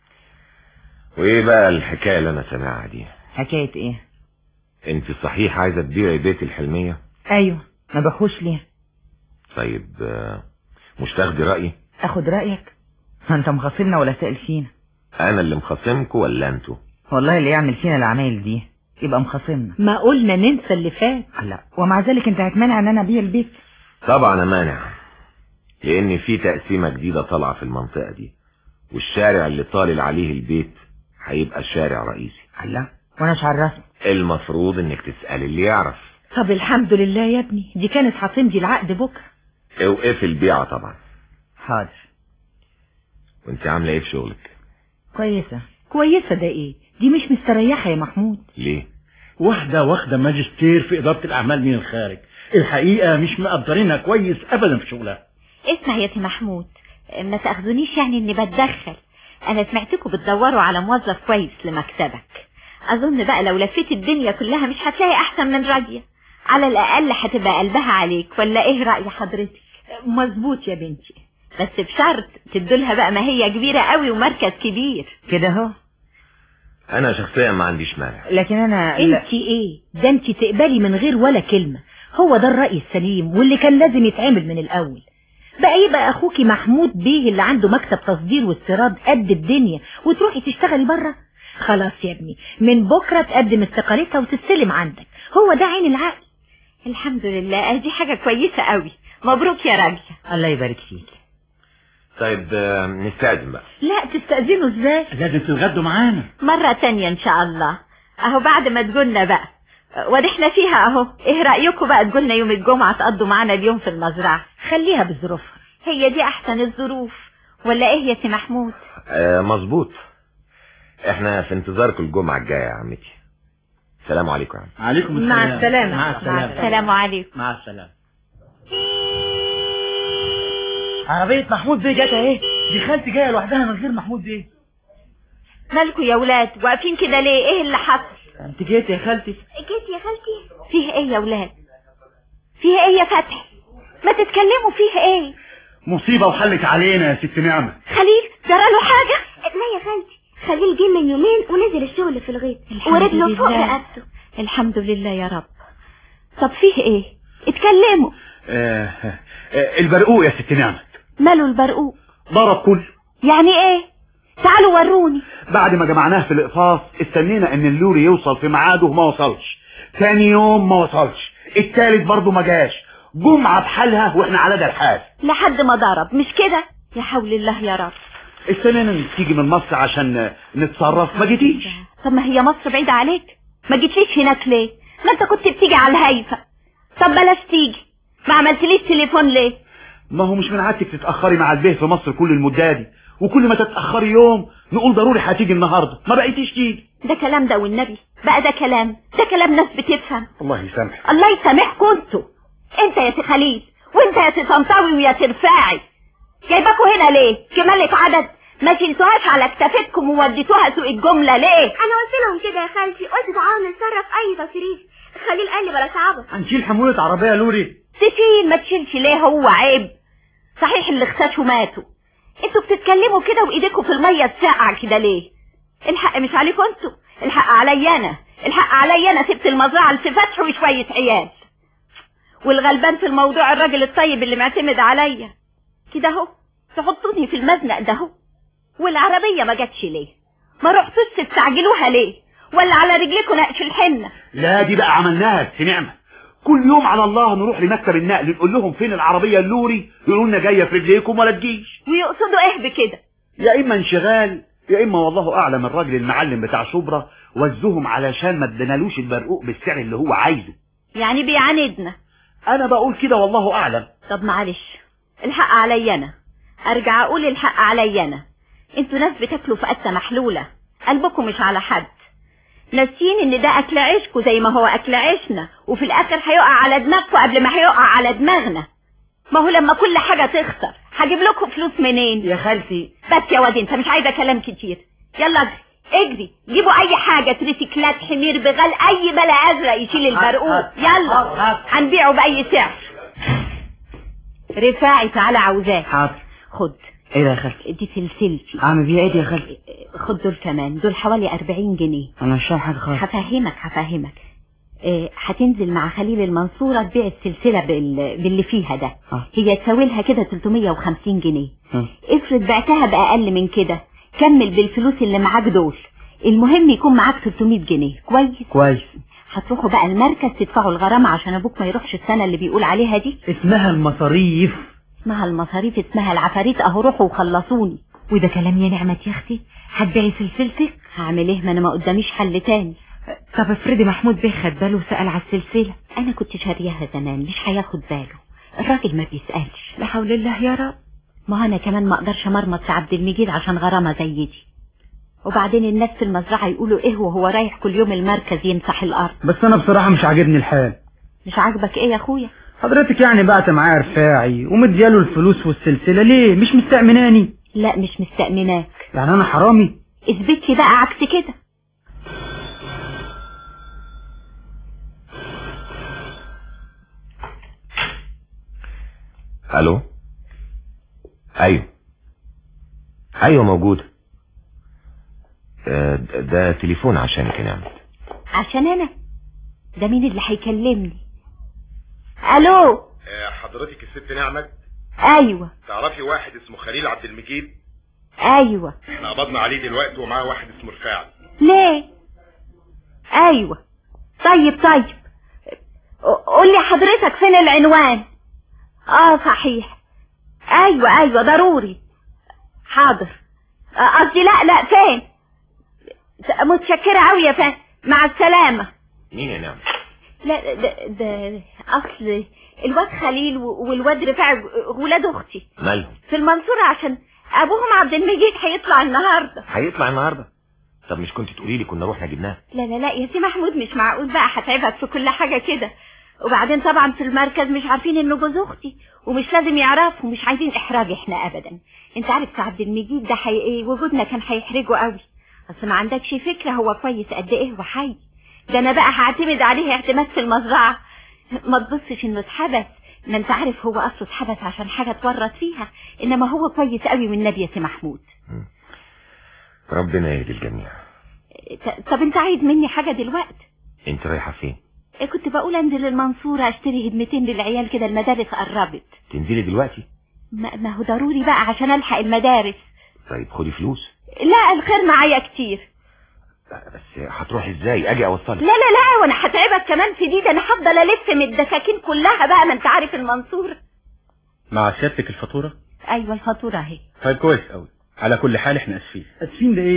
وايه بقى الحكاية اللي انا سامعها دي؟ حكاية ايه؟ انت صحيح عايزة تبيعي بيت الحلمية؟ ايوه. ما بخوش ليه؟ طيب مش تاخدي رأيي؟ اخد رأيك؟ انت مخاصمنا ولا سائل فينا؟ انا اللي مخاصمكوا ولا انتوا؟ والله اللي يعمل فينا العمايل دي يبقى مخاصمنا. ما قلنا ننسى اللي فات. لا، ومع ذلك انت هتمنع ان انا ابيع البيت؟ طبعا امانع، لان في تقسيمة جديدة طالعة في المنطقة دي، والشارع اللي طالل عليه البيت هيبقى شارع رئيسي. لا، وانا مش عرفني. المفروض انك تسألي اللي يعرف. طب الحمد لله يا ابني، دي كانت هتمضي العقد بكره. اوقفي البيعة طبعا. حاضر. وانت عاملة ايه في شغلك؟ كويسة ده ايه؟ دي مش مستريحة يا محمود. ليه؟ واخدة ماجستير في إدارة الأعمال من الخارج، الحقيقة مش مقدرينها كويس أبدا في شغلها. اسمع يا سي محمود، ما تأخذونيش يعني اني بتدخل. انا سمعتكم بتدوروا على موظف كويس لمكتبك. اظن بقى لو لفيت الدنيا كلها مش هتلاقي احسن من راجية، على الاقل هتبقى قلبها عليك. ولا ايه رأي حضرتك؟ مظبوط يا بنتي، بس بشرط تدولها بقى ما هي كبيرة قوي ومركز كبير كده اهو. انا شخصيا ما عنديش مانع، لكن انا انت ايه ده؟ انت تقبلي من غير ولا كلمة. هو ده الرأي السليم واللي كان لازم يتعمل من الاول. بقى يبقى اخوكي محمود بيه اللي عنده مكتب تصدير واستيراد قد الدنيا وتروحي تشتغلي بره؟ خلاص يا ابني، من بكرة تقدم استقالتها وتستلم عندك. هو ده عين العقل. الحمد لله، دي حاجة كويسة قوي. مبروك يا راجل. الله يبارك فيك. طيب نستأذن بقى. لا تستأذنوا ازاي؟ لازم تتغدوا معانا مرة تانية ان شاء الله. اهو بعد ما تقولنا بقى ودحنا فيها اهو. ايه رأيكم بقى تقولنا يوم الجمعة تقضوا معانا اليوم في المزرعة؟ خليها بظروفها. هي دي احسن الظروف ولا ايه يا سي محمود؟ مظبوط. احنا في انتظاركم الجمعة الجاية يا عمتي. السلام عليكم يا عم. عليكم السلام. مع السلامة. مع السلامة. السلام عليكم. مع السلامة. عربية محمود بيه جت اهي. دي خالتي جاية لوحدها من غير محمود بيه. مالكوا يا ولاد واقفين كده ليه؟ ايه اللي حصل؟ انت جيت يا خالتي؟ جيت يا خالتي. فيه ايه يا ولاد؟ فيه ايه يا فتحي؟ ما تتكلموا، فيه ايه؟ مصيبة وحلت علينا يا ست نعمة. خليل جراله حاجة؟ لا يا خالتي، خليل جه من يومين ونزل الشغل في الغيط ورجله فوق رقبته. الحمد لله يا رب. طب فيه ايه؟ اتكلموا. البرقوق يا ست نعمة. ماله البرقوق؟ ضرب كله. يعني ايه؟ تعالوا وروني. بعد ما جمعناه في الاقفاص استنينا ان اللوري يوصل في ميعاده وما وصلش. ثاني يوم ما وصلش، الثالث برضه ما جاش. جمعة بحالها واحنا على ده الحال لحد ما ضرب، مش كده؟ يا حول الله يا رب. استنينا تيجي من مصر عشان نتصرف، ما جيتيش. طب ما هي مصر بعيدة عليك. ما جيتليش هناك ليه؟ ما انت كنت بتيجي على الهايفة. طب بلاش تيجي، ما عملتليش تليفون ليه؟ ما هو مش من عادتك تتأخري مع البيه في مصر كل المدة دي، وكل ما تتأخري يوم نقول ضروري هتيجي النهاردة، ما بقيتيش تيجي. ده كلام ده والنبي بقى، ده كلام ناس بتفهم. الله يسامحك. الله يسامحكم انتوا، انت يا سي خليل وانت يا سي طنطاوي ويا سي رفاعي. جايباكوا هنا ليه؟ كمالة عدد ما شلتوهاش على كتافتكم ووديتوها سوق الجملة ليه؟ انا قلت لهم كده يا خالتي، قلت تعالوا نتصرف اي تصريف. خليل قال لي بلا صعبة. هنشيل حمولة عربية لوري. تشيل ما تشيلش ليه؟ هو عيب صحيح اللي اختشوا ماتوا. انتوا بتتكلموا كده وايديكم في المية الساقعة كده ليه؟ الحق مش عليكم انتوا، الحق عليا انا، الحق عليا انا. سبت المزرعة لفتح وشوية عيال، والغلبان في الموضوع الراجل الطيب اللي معتمد عليا كده اهو. تحطوني في المزنق ده اهو. والعربية ما جاتش ليه؟ ما رحتوش تستعجلوها ليه؟ ولا على رجلكم نقش الحنة؟ لا دي بقى عملناها في نعمة. كل يوم على الله نروح لمكتب النقل نقول لهم فين العربية اللوري، يقولوا لنا جاية في رجليكم ولا تجيش. ويقصدوا ايه بكده؟ يا اما انشغال يا اما والله اعلم الراجل المعلم بتاع شبرا وزهم علشان ما ادنالوش البرقوق بالسعر اللي هو عايزه. يعني بيعاندنا؟ انا بقول كده والله اعلم. طب معلش، الحق عليا انا، ارجع اقول الحق عليا انا. انتوا ناس بتاكلوا في قتة محلولة، قلبكم مش على حد. ناسين ان ده اكل عيشكوا زي ما هو اكل عيشنا، وفي الاخر هيقع على دماغكوا قبل ما هيقع على دماغنا. ما هو لما كل حاجة تخسر هجيب لكم فلوس منين يا خالتي؟ بس يا واد انت مش عايزة كلام كتير. يلا اجري جيبوا اي حاجة، تريسيكلات، حمير، بغال، اي بلا ازرق يشيل البرقوق. يلا هنبيعه باي سعر. رفاعي تعالى عاوزاك. حاضر. خد. ايه ده يا خالتي؟ دي سلسلتي. اعمل بيها ايه دي يا خالتي؟ خد دول كمان، دول حوالي 40 جنيه. انا مش فاهم حاجه خالص. هفهمك. هتنزل مع خليل المنصورة تبيع السلسلة باللي فيها ده. هي تساوي لها كده 350 جنيه. افرض بعتها بأقل من كده، كمل بالفلوس اللي معاك دول. المهم يكون معاك 300 جنيه. كويس. هتروحوا بقى المركز تدفعوا الغرامة عشان ابوك ما يروحش السنة اللي بيقول عليها دي. اسمها المصاريف. اسمها العفاريت. اهو روحوا وخلصوني. وده كلام يا نعمة يا اختي؟ هتبيعي سلسلتك؟ هعمل ايه؟ ما انا ما قداميش حل تاني. طب افرضي محمود بيه خد باله وسأل على السلسلة. انا كنت شارياها زمان، مش هياخد باله. الراجل ما بيسألش. لا حول الله يا رب. ما انا كمان ما اقدرش مرمط في عبد المجيد عشان غرامة زي دي. وبعدين الناس في المزرعة يقولوا ايه وهو رايح كل يوم المركز يمسح الارض. بس انا بصراحة مش عاجبني الحال. مش عاجبك ايه يا اخويا؟ حضرتك يعني بعت معايا رفاعي ومدياله الفلوس والسلسلة، ليه مش مستأمناني؟ لا مش مستأمناك. يعني انا حرامي؟ اثبت لي بقى عكس كده. الو. ايوه موجود. ده تليفون عشانك يا نعمة. عشان انا؟ ده مين اللي هيكلمني؟ الو. حضرتك الست نعمة؟ ايوه. تعرفي واحد اسمه خليل عبد المجيد؟ ايوه. احنا قبضنا عليه دلوقتي ومعاه واحد اسمه رفاعي. ليه؟ ايوه. طيب قول لي حضرتك فين العنوان؟ صحيح. ايوه ضروري. حاضر. قصدي لا فين؟ متشكرة قوي يا فندم، مع السلامة. مين يا نعمة؟ لا ده اصل الواد خليل والواد رفاعي ولاد اختي. مالهم؟ في المنصورة عشان ابوهم عبد المجيد هيطلع النهارده. طب مش كنت تقولي لي كنا روحنا جبناها؟ لا يا سي محمود، مش معقول بقى هتعبك في كل حاجة كده. وبعدين طبعا في المركز مش عارفين انه جوز اختي، ومش لازم يعرفوا، مش عايزين احراج احنا ابدا. انت عارف عبد المجيد ده وجودنا كان هيحرجه قوي. اصل ما عندكش فكرة هو كويس قد ايه وحي. ده انا بقى هعتمد عليه اعتماد في المزرعة. ما تبصش انه اتحبس، ما انت عارف هو اصله اتحبس عشان حاجة اتورط فيها، انما هو كويس قوي والنبي يا سي محمود. ربنا يهدي الجميع. طب انت عايز مني حاجة دلوقتي؟ انت رايحة فين؟ كنت بقول انزل المنصورة اشتري هدمتين للعيال كده، المدارس قربت. تنزلي دلوقتي؟ ما هو ضروري بقى عشان الحق المدارس. طيب خدي فلوس. لا الخير معايا كتير. بس هتروحي ازاي؟ اجي اوصلك؟ لا وانا هتعبك كمان في دي، ده انا هفضل الف من الدكاكين كلها بقى، ما انت عارف المنصورة. مع سيادتك الفاتورة؟ ايوه الفاتورة اهي. طيب كويس قوي. على كل حال احنا اسفين. اسفين ده ايه؟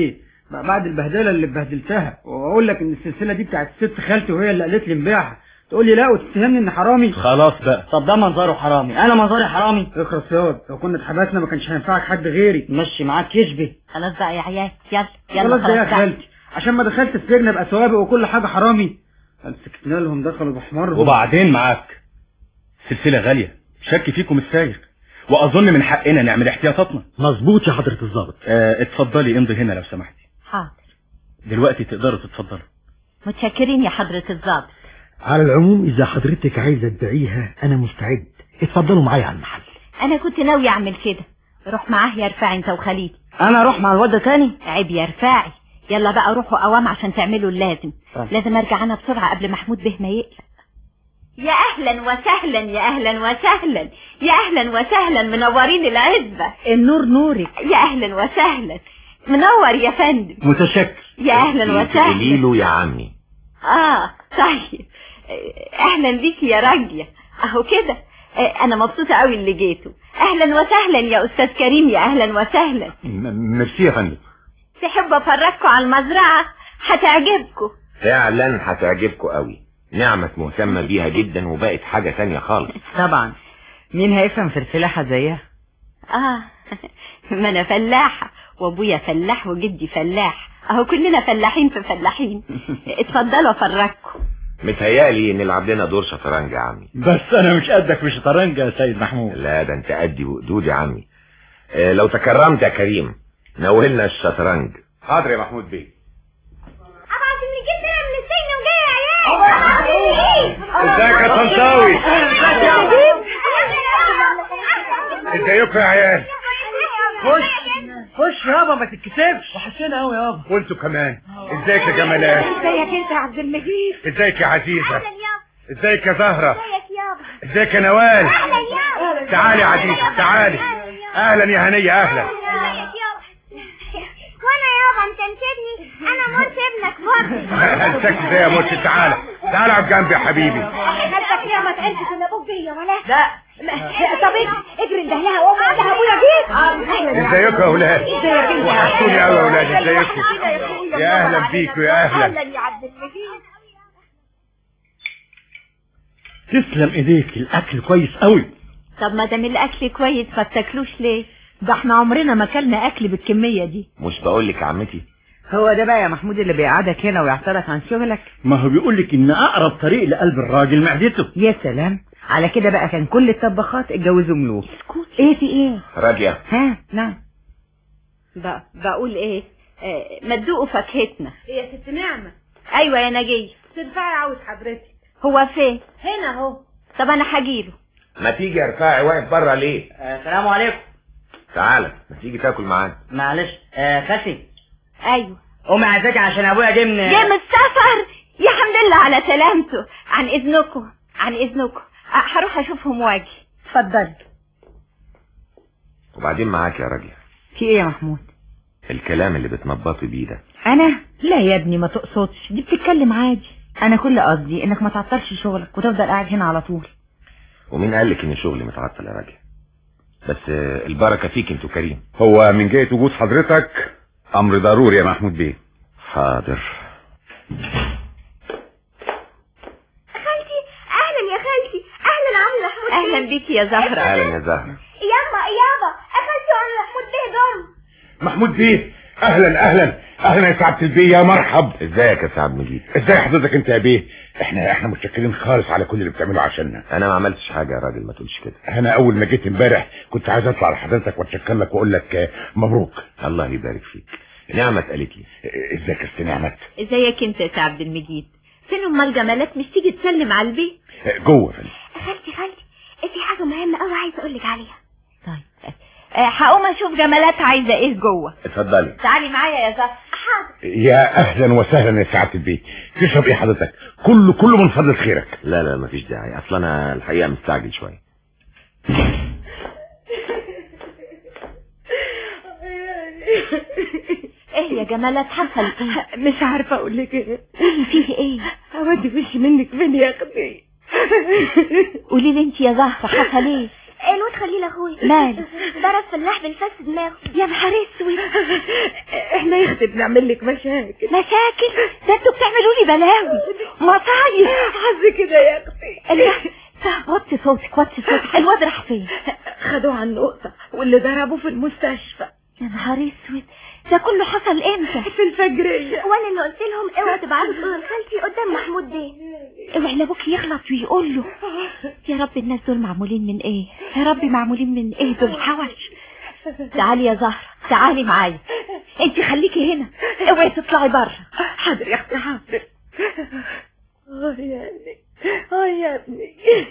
بعد البهدله اللي اتبهدلتها، واقول لك ان السلسله دي بتاعت ست خالتي وهي اللي قالت لي نبيعها، تقول لي لا وتتهمني ان حرامي؟ خلاص بقى. طب ده منظره حرامي، انا منظري حرامي؟ اخرس ياض، لو كنا اتحبسنا ما كانش هينفعك حد غيري، مشي معاك يشبه. خلاص بقى يا عيال، يلا خلاص بقى يا خالتي، عشان ما دخلت السجن ابقى سوابق وكل حاجه حرامي. سكتنا لهم دخلوا بحمارهم. وبعدين معاك سلسله غاليه، شك فيكم السايغ، واظن من حقنا نعمل احتياطاتنا. مظبوط يا حضرة الضابط. اتفضلي امضي هنا لو سمحتي. حاضر. دلوقتي تقدروا تتفضلوا. متشكرين يا حضرة الضابط. على العموم اذا حضرتك عايزة تبيعيها انا مستعد، اتفضلوا معايا على المحل. انا كنت ناوي اعمل كده. روح معاه يا رفاعي انت وخليل. انا اروح مع الواد تاني؟ عيب يا رفاعي، يلا بقى روحوا قوام عشان تعملوا اللازم. لازم ارجع انا بسرعة قبل محمود به ما يقلق. يا اهلا وسهلا، يا اهلا وسهلا، يا اهلا وسهلا، منورين العزبة. النور نورك. يا اهلا وسهلا، منور يا فندم. متشكر. يا اهلا وسهلا. قليله يا عمي. طيب، اهلا بيك يا راجية. اهو كده، انا مبسوطة قوي اللي جيته. اهلا وسهلا يا استاذ كريم، يا اهلا وسهلا. ميرسي يا فندم. تحب افرجكم على المزرعة؟ هتعجبكم فعلا، هتعجبكم قوي. نعمة مهتمة بيها جدا وبقت حاجة تانية خالص. طبعا، مين هيفهم في الفلاحة زيها؟ ما انا فلاحة، وابويا فلاح وجدي فلاح، اهو كلنا فلاحين في فلاحين. اتفضلوا افرجكم. متهيألي نلعب لنا دور شطرنج يا عمي. بس انا مش قدك في الشطرنج يا سيد محمود. لا ده انت قدي وقدود يا عمي. لو تكرمت يا كريم نوهلنا الشطرنج. حاضر يا محمود بيه. ابعت المجيب ده من السجن وجاي يا عيال. ازيك يا طنطاوي؟ ازيكم يا عيال؟ خش يابا ما تتكسفش، وحشنا قوي يابا. وانتوا كمان. ازيك يا جمالات؟ ازيك انت يا عبد المجيد؟ ازيك يا عزيزة؟ اهلا يابا. ازيك يا زهرة؟ ازيك يابا؟ ازيك يا نوال؟ اهلا يابا. تعالي يا عزيزة تعالي. اهلا يا هنية اهلا. ازيك يابا؟ وانا يابا انت نسيبني؟ انا مرت ابنك برضه. هلسك ازاي يا مرت؟ تعالى تعالى اقعد جنبي يا حبيبي. خدتك ليه ما تقلتش ان ابوك بيا ولا؟ لا طب اجري اندهلها وامي قال لها ابويا جيت. ازيكم يا اولاد؟ وحشتوني قوي يا اولاد. ازيكم؟ يا اهلا بيكم يا اهلا. اهلا يا عبد المجيد. تسلم ايديك، الاكل كويس قوي. طب ما دام الاكل كويس ما تاكلوش ليه؟ ده احنا عمرنا ما اكلنا اكل بالكمية دي. مش بقول لك يا عمتي؟ هو ده بقى يا محمود اللي بيقعدك هنا ويعترض عن شغلك؟ ما هو بيقول لك ان اقرب طريق لقلب الراجل معدته. يا سلام، على كده بقى كان كل الطباخات اتجوزوا ملوك. ايه في ايه؟ راجية. نعم. بقول ايه؟ ما تدوقوا فاكهتنا. يا ست نعمة. ايوه يا نجية. تنفعي عاوز حضرتك. هو فين؟ هنا اهو. طب انا هجيله. ما تيجي يا رفاعي، واقف بره ليه؟ السلام عليكم. تعالى، ما تيجي تاكل معانا. معلش خالتي. ايوه. قومي عايزاكي عشان ابويا جه من السفر. يا حمد لله على سلامته. عن اذنكم عن اذنكم، هروح اشوفهم واجي. اتفضلي. وبعدين معاك يا راجل. في ايه يا محمود؟ الكلام اللي بتنبطي بيه ده. انا؟ لا يا ابني ما تقصدش، دي بتتكلم عادي. انا كل قصدي انك ما تعطلش شغلك وتفضل قاعد هنا على طول. ومين قالك ان شغلي متعطل يا راجل؟ بس البركة فيك انتوا كريم. هو من جهة وجود حضرتك امر ضروري يا محمود بيه. حاضر. خالتي اهلا يا خالتي. اهلا عم محمود. اهلا بيكي يا زهرة. اهلا يا زهرة. يابا خالتي وعم محمود بيه جم. محمود بيه اهلا اهلا اهلا يا سعادة البيه، يا مرحب. ازيك يا سعد مجيد؟ ازاي حضرتك انت يا بيه؟ احنا متشكرين خالص على كل اللي بتعمله عشاننا. انا ما عملتش حاجة يا راجل، ما تقولش كده. انا اول ما جيت امبارح كنت عايز اطلع لحضرتك واتشكر لك واقول لك مبروك. الله يبارك فيك. نعمة قالت لي. ازيك يا ست نعمة؟ ازيك انت يا عبد المجيد؟ فين امال جمالات؟ مش تيجي تسلم على البيت؟ جوه. خالتي في حاجة مهمة قوي عايزة اقول لك عليها. طيب هقوم اشوف جمالات عايزة ايه جوه. اتفضلي. تعالي معايا يا زهرة. حاضر. يا اهلا وسهلا يا سعادة البيه. تشرب ايه حضرتك؟ كله من فضل خيرك. لا مفيش داعي، اصلا انا الحقيقة مستعجل شوية. ايه يا جمالات حصل ايه؟ مش عارفة اقول لك ايه. قولي فيه ايه؟ اودي وشي منك فين يا اختي؟ قولي لي انت يا زهرة حصل ايه؟ الواد خليل اخويا ماله؟ ضرب فلاح بالفاس دماغه. يا نهار اسود. احنا يا اختي بنعمل لك مشاكل. مشاكل؟ ده انتوا بتعملوا لي بلاوي مصايب. حظ كده يا اختي. وطي صوتك وطي صوتك. الواد راح فين؟ خدوه على النقطة واللي ضربوه في المستشفى. يا نهار اسود، ده كله حصل امتى؟ في الفجرية. وانا اللي قلت لهم اوعوا تبعتوا تقولوا لخالتي قدام محمود بيه. اوعي لابوك يغلط ويقول له. يا رب الناس دول معمولين من ايه؟ يا رب معمولين من ايه دول حوش. تعالي يا زهرة، تعالي معايا. انت خليكي هنا، اوعي تطلعي بره. حاضر يا اختي حاضر. يا ابني يا ابني.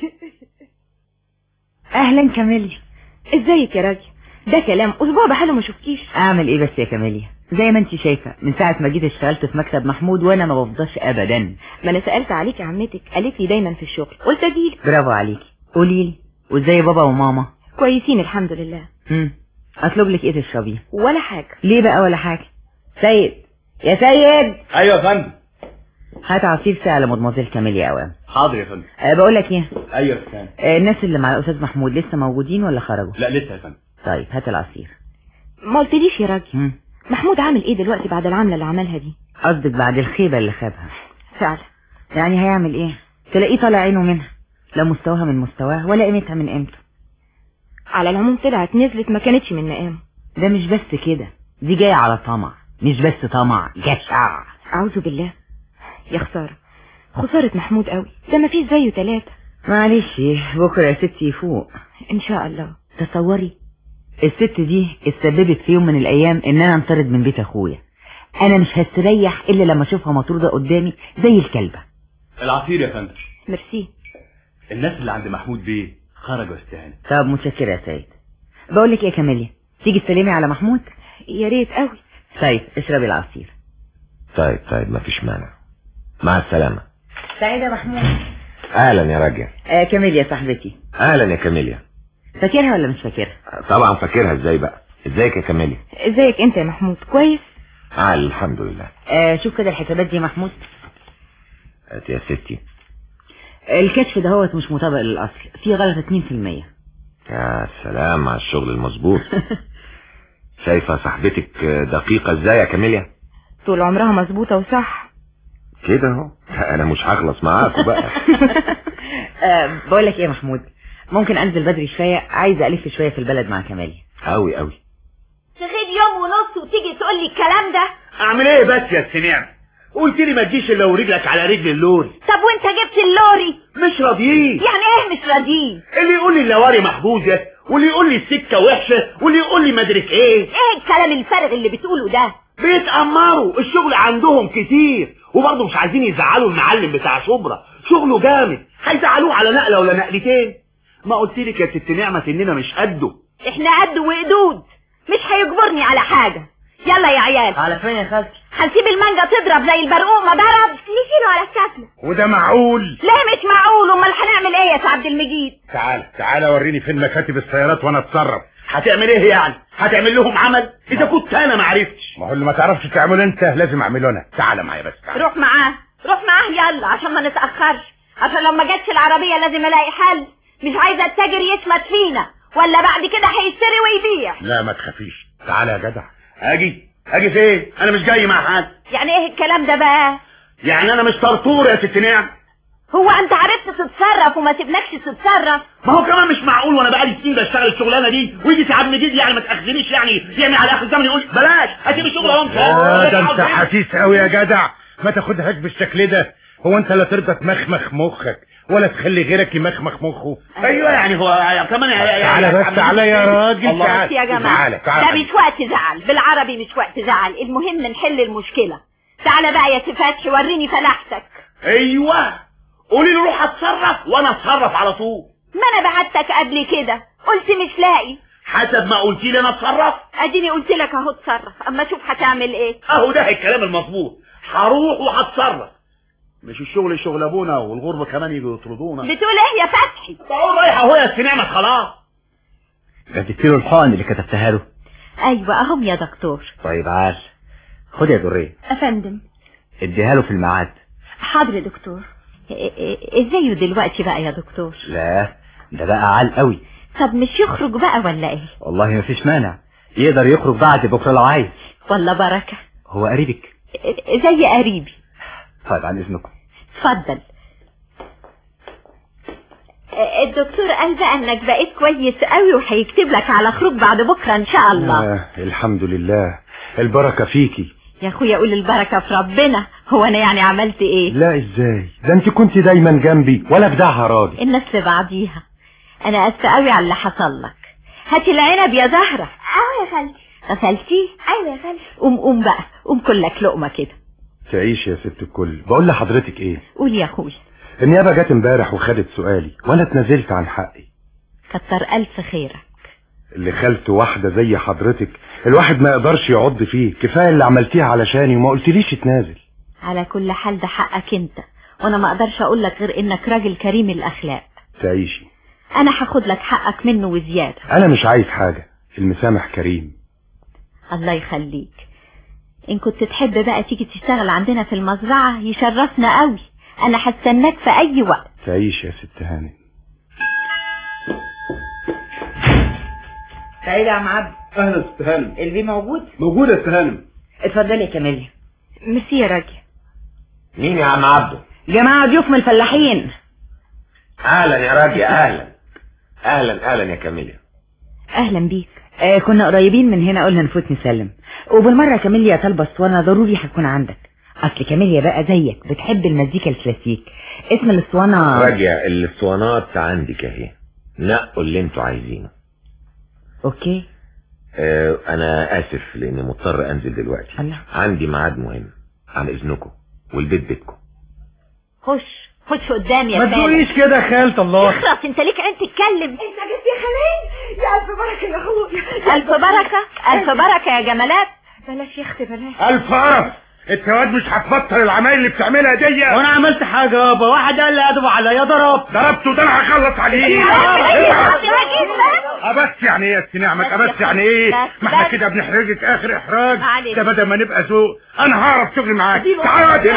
اهلا كاميليا. ازيك يا راجل؟ ده كلام اسبوع بحاله ما شفتيش. اعمل ايه بس يا كاميليا؟ زي ما انت شايفه من ساعه ما جيت اشتغلت في مكتب محمود وانا ما بفضلش ابدا. ما انا سالت عليك يا عمتك، قالت لي دايما في الشغل، قلت اجيلك. برافو عليكي. قولي لي وازاي بابا وماما؟ كويسين الحمد لله. اطلب لك ايه تشربيه؟ ولا حاجه. ليه بقى ولا حاجه؟ سيد يا سيد. ايوه يا فندم. هات عصير ساعه لمدموزيل كاميليا اوام. حاضر يا فندم. بقول لك ايه؟ ايوه يا فندم. الناس اللي مع الاستاذ محمود لسه موجودين ولا خرجوا؟ لا لسه يا فندم. طيب هات العصير. ما قلتليش يا راجل، محمود عامل ايه دلوقتي بعد العملة اللي عملها دي؟ قصدك بعد الخيبة اللي خابها؟ فعلا. يعني هيعمل ايه؟ تلاقيه طالع عينه منها، لا مستواها من مستواه ولا قيمتها من قيمته. على العموم طلعت نزلت ما كانتش من مقام. ده مش بس كده، دي جاية على طمع، مش بس طمع، جشع. اعوذ بالله. يا خسارة، خسارة محمود قوي، ده ما فيش زيه 3. معلش بكرة يا ستي يفوق ان شاء الله. تصوري الست دي اتسببت في يوم من الايام ان انا انطرد من بيت اخويا. انا مش هستريح الا لما اشوفها مطرودة قدامي زي الكلبة. العصير يا فندم. ميرسي. الناس اللي عند محمود بيه خرجوا استهانة. طب متشكرة يا سيد. بقول لك ايه يا كاميليا، تيجي تسلمي على محمود؟ يا ريت قوي. طيب اشربي العصير. طيب مفيش مانع. مع السلامة. سعيدة محمود. اهلا يا راجل. كاميليا صاحبتي. اهلا يا كاميليا. فاكرها ولا مش فاكرها؟ طبعا فاكرها. ازاي بقى؟ ازيك يا كاميليا؟ ازيك انت يا محمود؟ كويس. الحمد لله. شوف كده الحسابات دي يا محمود. يا ستي الكشف ده هو مش مطابق للاصل، فيه غلطة 2%. يا سلام على الشغل المظبوط. شايفة صاحبتك دقيقة ازاي يا كاميليا؟ طول عمرها مظبوطة وصح كده اهو. انا مش هخلص معاكوا بقى. بقول لك ايه يا محمود، ممكن انزل بدري شوية؟ عايزة الف شوية في البلد مع كماليا. قوي تغيب يوم ونص وتيجي تقول لي الكلام ده؟ اعمل ايه بس يا سنيع؟ قلت لي ما تجيش الا ورجلك على رجل اللوري. طب وانت جبت اللوري؟ مش راضيين. يعني ايه مش راضيين؟ اللي يقول لي اللواري محجوزه، واللي يقول لي السكه وحشه، واللي يقول لي ما ادرك ايه. ايه الكلام الفارغ اللي بتقوله ده؟ بيتأمروا، الشغل عندهم كتير، وبرضه مش عايزين يزعلوا المعلم بتاع شبرا، شغله جامد، هيزعلوه على نقله ولا نقلتين. ما قلت لك يا ست نعمه اننا مش قده. احنا قد وقدود، مش هيجبرني على حاجه. يلا يا عيال. على فين يا خالتي؟ هنسيب المانجا تضرب زي البرقوق ما ضرب؟ نشيله على الكفنه. وده معقول؟ لا مش معقول. امال هنعمل ايه يا عبد المجيد؟ تعالى وريني فين مكاتب السيارات وانا اتصرف. هتعمل ايه يعني؟ هتعمل لهم عمل؟ اذا كنت انا ما عرفتش. ما هو اللي ما تعرفش تعمله انت لازم اعمله انا. تعالى معايا بس. تعالى. روح معاه يلا عشان ما نتاخرش، عشان لو ما جاتش العربيه لازم الاقي حل. مش عايزه التاجر يشمت فينا ولا بعد كده هيشتري ويبيع. لا ما تخافيش. تعالى يا جدع. اجي فين؟ انا مش جاي مع حد. يعني ايه الكلام ده بقى؟ يعني انا مش طرطور يا ست نعم. هو انت عرفت تتصرف وما سيبناكش تتصرف؟ ما هو كمان مش معقول وانا بقالي سنين بشتغل الشغلانه دي ويجي سعاد مجيد يعني ما تاخذنيش يعني على اخر الزمن يقول بلاش هسيب الشغل اهو. ده انت حسيس قوي يا جدع، ما تاخدهاش بالشكل ده. هو انت لا ترضى تمخمخ مخك ولا تخلي غيرك يمخمخ مخه. ايوه يعني هو كمان تعالى بس. تعالى يا راجل. تعالى يا جماعه. ده مش وقت زعل، بالعربي مش وقت زعل. المهم نحل المشكله. تعالى بقى يا سفاتش وريني فلاحتك. ايوه قولي له روح اتصرف وانا اتصرف على طول. ما انا بعتك قبل كده قلت مش لاقي. حسب ما قلتي لي انا اتصرف. اديني قلت لك اهو اتصرف، اما شوف هتعمل ايه. اهو ده الكلام المظبوط. هروح وهتصرف. مش الشغل شغل ابونا والغربه كمان يجوا يطردونا. بتقول ايه يا فتحي؟ بقول رايحه اهو يا سنعمه خلاص. جددت له الحقن اللي كتبتها له؟ ايوه اهم يا دكتور. طيب عال. خد يا دريه. افندم. اديها له في الميعاد. حاضر يا دكتور. ازاي دلوقتي بقى يا دكتور؟ لا ده بقى عال قوي. طب مش يخرج بقى ولا ايه؟ والله مفيش مانع، يقدر يخرج بعد بكره لو عايز. والله بركة. هو قريبك؟ زي قريبي. طيب عن اذنكم. اتفضل. الدكتور قال بقى انك بقيت كويس قوي وهيكتب لك على خروج بعد بكره ان شاء الله. الحمد لله، البركه فيكي يا اخويا. قول البركه في ربنا، هو انا يعني عملت ايه؟ لا ازاي، ده انت كنت دايما جنبي ولا بدعها راضي. الناس لبعضيها. انا اسفه قوي على اللي حصل لك. هاتي العنب يا زهره. اهو يا خالتي. غسلتيه؟ ايوه يا خالتي. قوم بقى، قوم كلك لقمه كده. تعيش يا ست الكل. بقول لحضرتك ايه؟ قول يا اخويا. النيابه جت امبارح وخدت سؤالي وانا اتنازلت عن حقي. كتر الف خيرك. اللي خالته واحده زي حضرتك الواحد ما يقدرش يعض فيه، كفايه اللي عملتيه علشاني وما قلتليش اتنازل. على كل حال ده حقك انت، وانا ما اقدرش اقول لك غير انك راجل كريم الاخلاق. تعيشي. انا هاخد لك حقك منه وزياده. انا مش عايز حاجه، المسامح كريم. الله يخليك. ان كنت تحب بقى تيجي تشتغل عندنا في المزرعه يشرفنا قوي، انا هستناك في اي وقت. تعيش يا ست هانم. سعيد يا عم عبد. اهلا ست هانم. البي موجود؟ موجود يا ست هانم. اتفضلي يا كاميليا. ميرسي يا راجل. مين يا عم عبده؟ جماعة ضيوف من الفلاحين. اهلا يا راجل. اهلا اهلا يا كاميليا. اهلا بيك. كنا قريبين من هنا، قلنا نفوت نسلم. وبالمرة كاميليا طالبة اسطوانة ضروري هتكون عندك. اصل كاميليا بقى زيك بتحب المزيكا الكلاسيك. اسم الاسطوانة راجع. الاسطوانات عندك اهي، نقوا اللي انتوا عايزينه. اوكي. انا اسف لاني مضطر انزل دلوقتي. الله. عندي ميعاد مهم. عن اذنكم، والبيت بيتكم. خش قدامي يا ما تقوليش كده يا خالة الله. اخرس انت، ليك عين تتكلم. انت جبت يا خليل. يا الف بركه يا اخويا. الف بركه. الف بركه يا جمالات. بلاش يا اختي بلاش. الف قرف. انت واد مش هتبطل العمايل اللي بتعملها دي. وانا عملت حاجه يابا؟ واحد قال لي ادب عليا ضربته ده انا هخلص عليه. بس يعني ايه يا ست نعمة؟ بس يعني ايه؟ ما احنا كده بنحرجك اخر احراج. ده بدل ما نبقى ذوق انا هعرف شغل معاك. تعال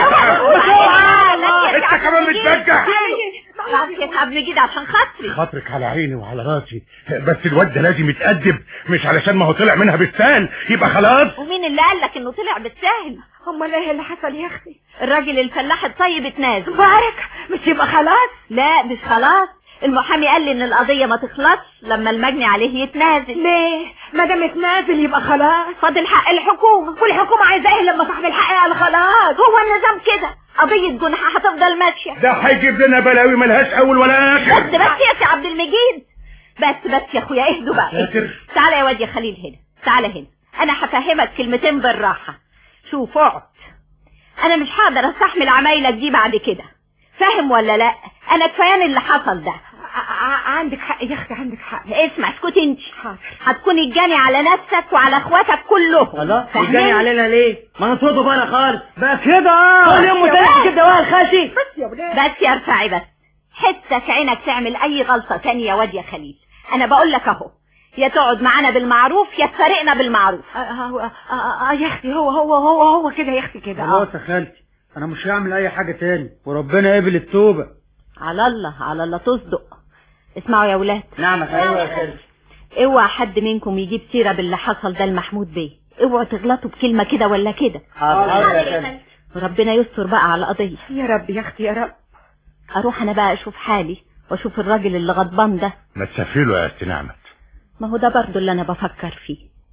انت كمان متبجح. يا ابن جيد عشان خاطري. خاطرك على عيني وعلى راسي، بس الواد ده لازم يتأدب، مش علشان ما هو طلع منها بالسهل يبقى خلاص. ومين اللي قال لك انه طلع بالسهل؟ امال ايه اللي حصل يا اختي؟ الراجل الفلاح الطيب اتنازل. بركه مش يبقى خلاص؟ لا مش خلاص. المحامي قال لي ان القضيه ما تخلصش لما المجني عليه يتنازل. ليه؟ ما دام اتنازل يبقى خلاص. فاضل حق الحكومه، والحكومه عايزه ايه لما صاحب الحق قال خلاص؟ هو النظام كده، قضيه جنحه هتفضل ماشيه. ده هيجيب لنا بلاوي ملهاش اول ولا اخر. بس يا سي عبد المجيد. بس يا اخويا اهدوا بقى. تعالى يا واد يا خليل هنا. تعالى هنا، انا هفهمك كلمتين بالراحه. شوف اقعد. انا مش هقدر استحمل عمايلك دي بعد كده، فاهم ولا لا؟ انا كفايان اللي حصل ده. عندك حق يا اختي، عندك حق. اسمع اسكتي انت. هتكون الجاني على نفسك وعلى اخواتك كلهم. الله. الجاني علينا ليه؟ ما نطردوا بقى خالص. بقى كده كل يوم متلف كده بقى الخاشي. بس يا رفاعي بس. حتك عينك تعمل اي غلطه تانية يا واد يا خليل. انا بقول لك اهو، يا تقعد معانا بالمعروف يا تفارقنا بالمعروف. يا اختي هو كده يا اختي كده. خلاص يا خالتي، انا مش هعمل اي حاجه تاني وربنا يقبل التوبه. على الله تصدق. اسمعوا يا ولاد. نعم يا خالتي. اوعى حد منكم يجيب سيره باللي حصل ده لمحمود بيه. اوعوا تغلطوا بكلمه كده ولا كده. حاضر يا خالتي. وربنا يستر بقى على القضيه. يا رب يا اختي يا رب. اروح انا بقى اشوف حالي واشوف الراجل اللي غضبان ده. ما تسافري له يا ست نعمة. ما هو ده برضه اللي انا بفكر فيه.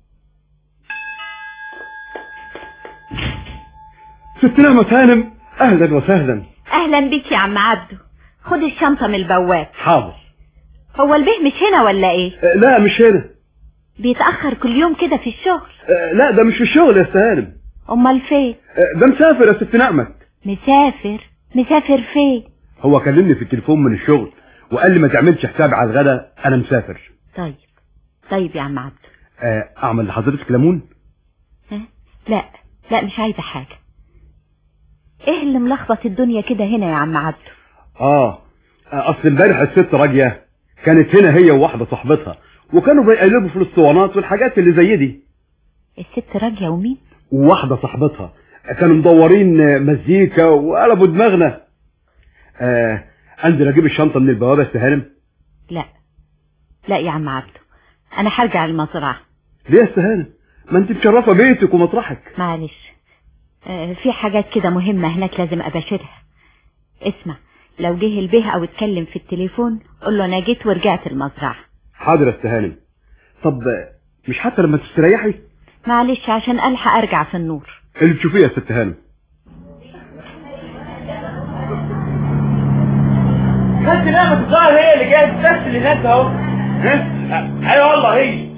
ست نعمة هانم، اهلا وسهلا. اهلا بيك يا عم عبده. خد الشنطه من البواب. حاضر. هو البيه مش هنا ولا ايه؟ لا مش هنا. بيتاخر كل يوم كده في الشغل. لا ده مش في الشغل يا ست هانم. امال فين؟ ده مسافر يا ست نعمة. مسافر فين؟ هو كلمني في التليفون من الشغل وقال لي ما تعملش حساب على الغدا، انا مسافر. طيب يا عم عبده. اعمل لحضرتك ليمون؟ لا مش عايزه حاجه. ايه اللي ملخبط الدنيا كده هنا يا عم عبده؟ اصل امبارح الست راجيه كانت هنا هي وواحده صاحبتها وكانوا بيقلبوا في الاسطوانات والحاجات اللي زي دي. الست راجيه ومين؟ وواحده صاحبتها كانوا مدورين مزيكا وقلبوا دماغنا. انزل اجيب الشنطه من البوابه يا ست هانم؟ لا لا يا عم عبده، انا هرجع المزرعة. ليه يا استهانة؟ ما انت مشرفة بيتك ومطرحك. معلش، في حاجات كده مهمة هناك لازم اباشرها. اسمع، لو جه البيه او اتكلم في التليفون قول له انا جيت ورجعت المزرعة. حاضر يا استهانة. طب مش حتى لما تستريحي؟ معلش عشان الحق ارجع في النور. اللي تشوفيه يا ست هانم. خدت نعمة الظاهر هي اللي جايه تمثل هناك اهو. ايوه والله هي.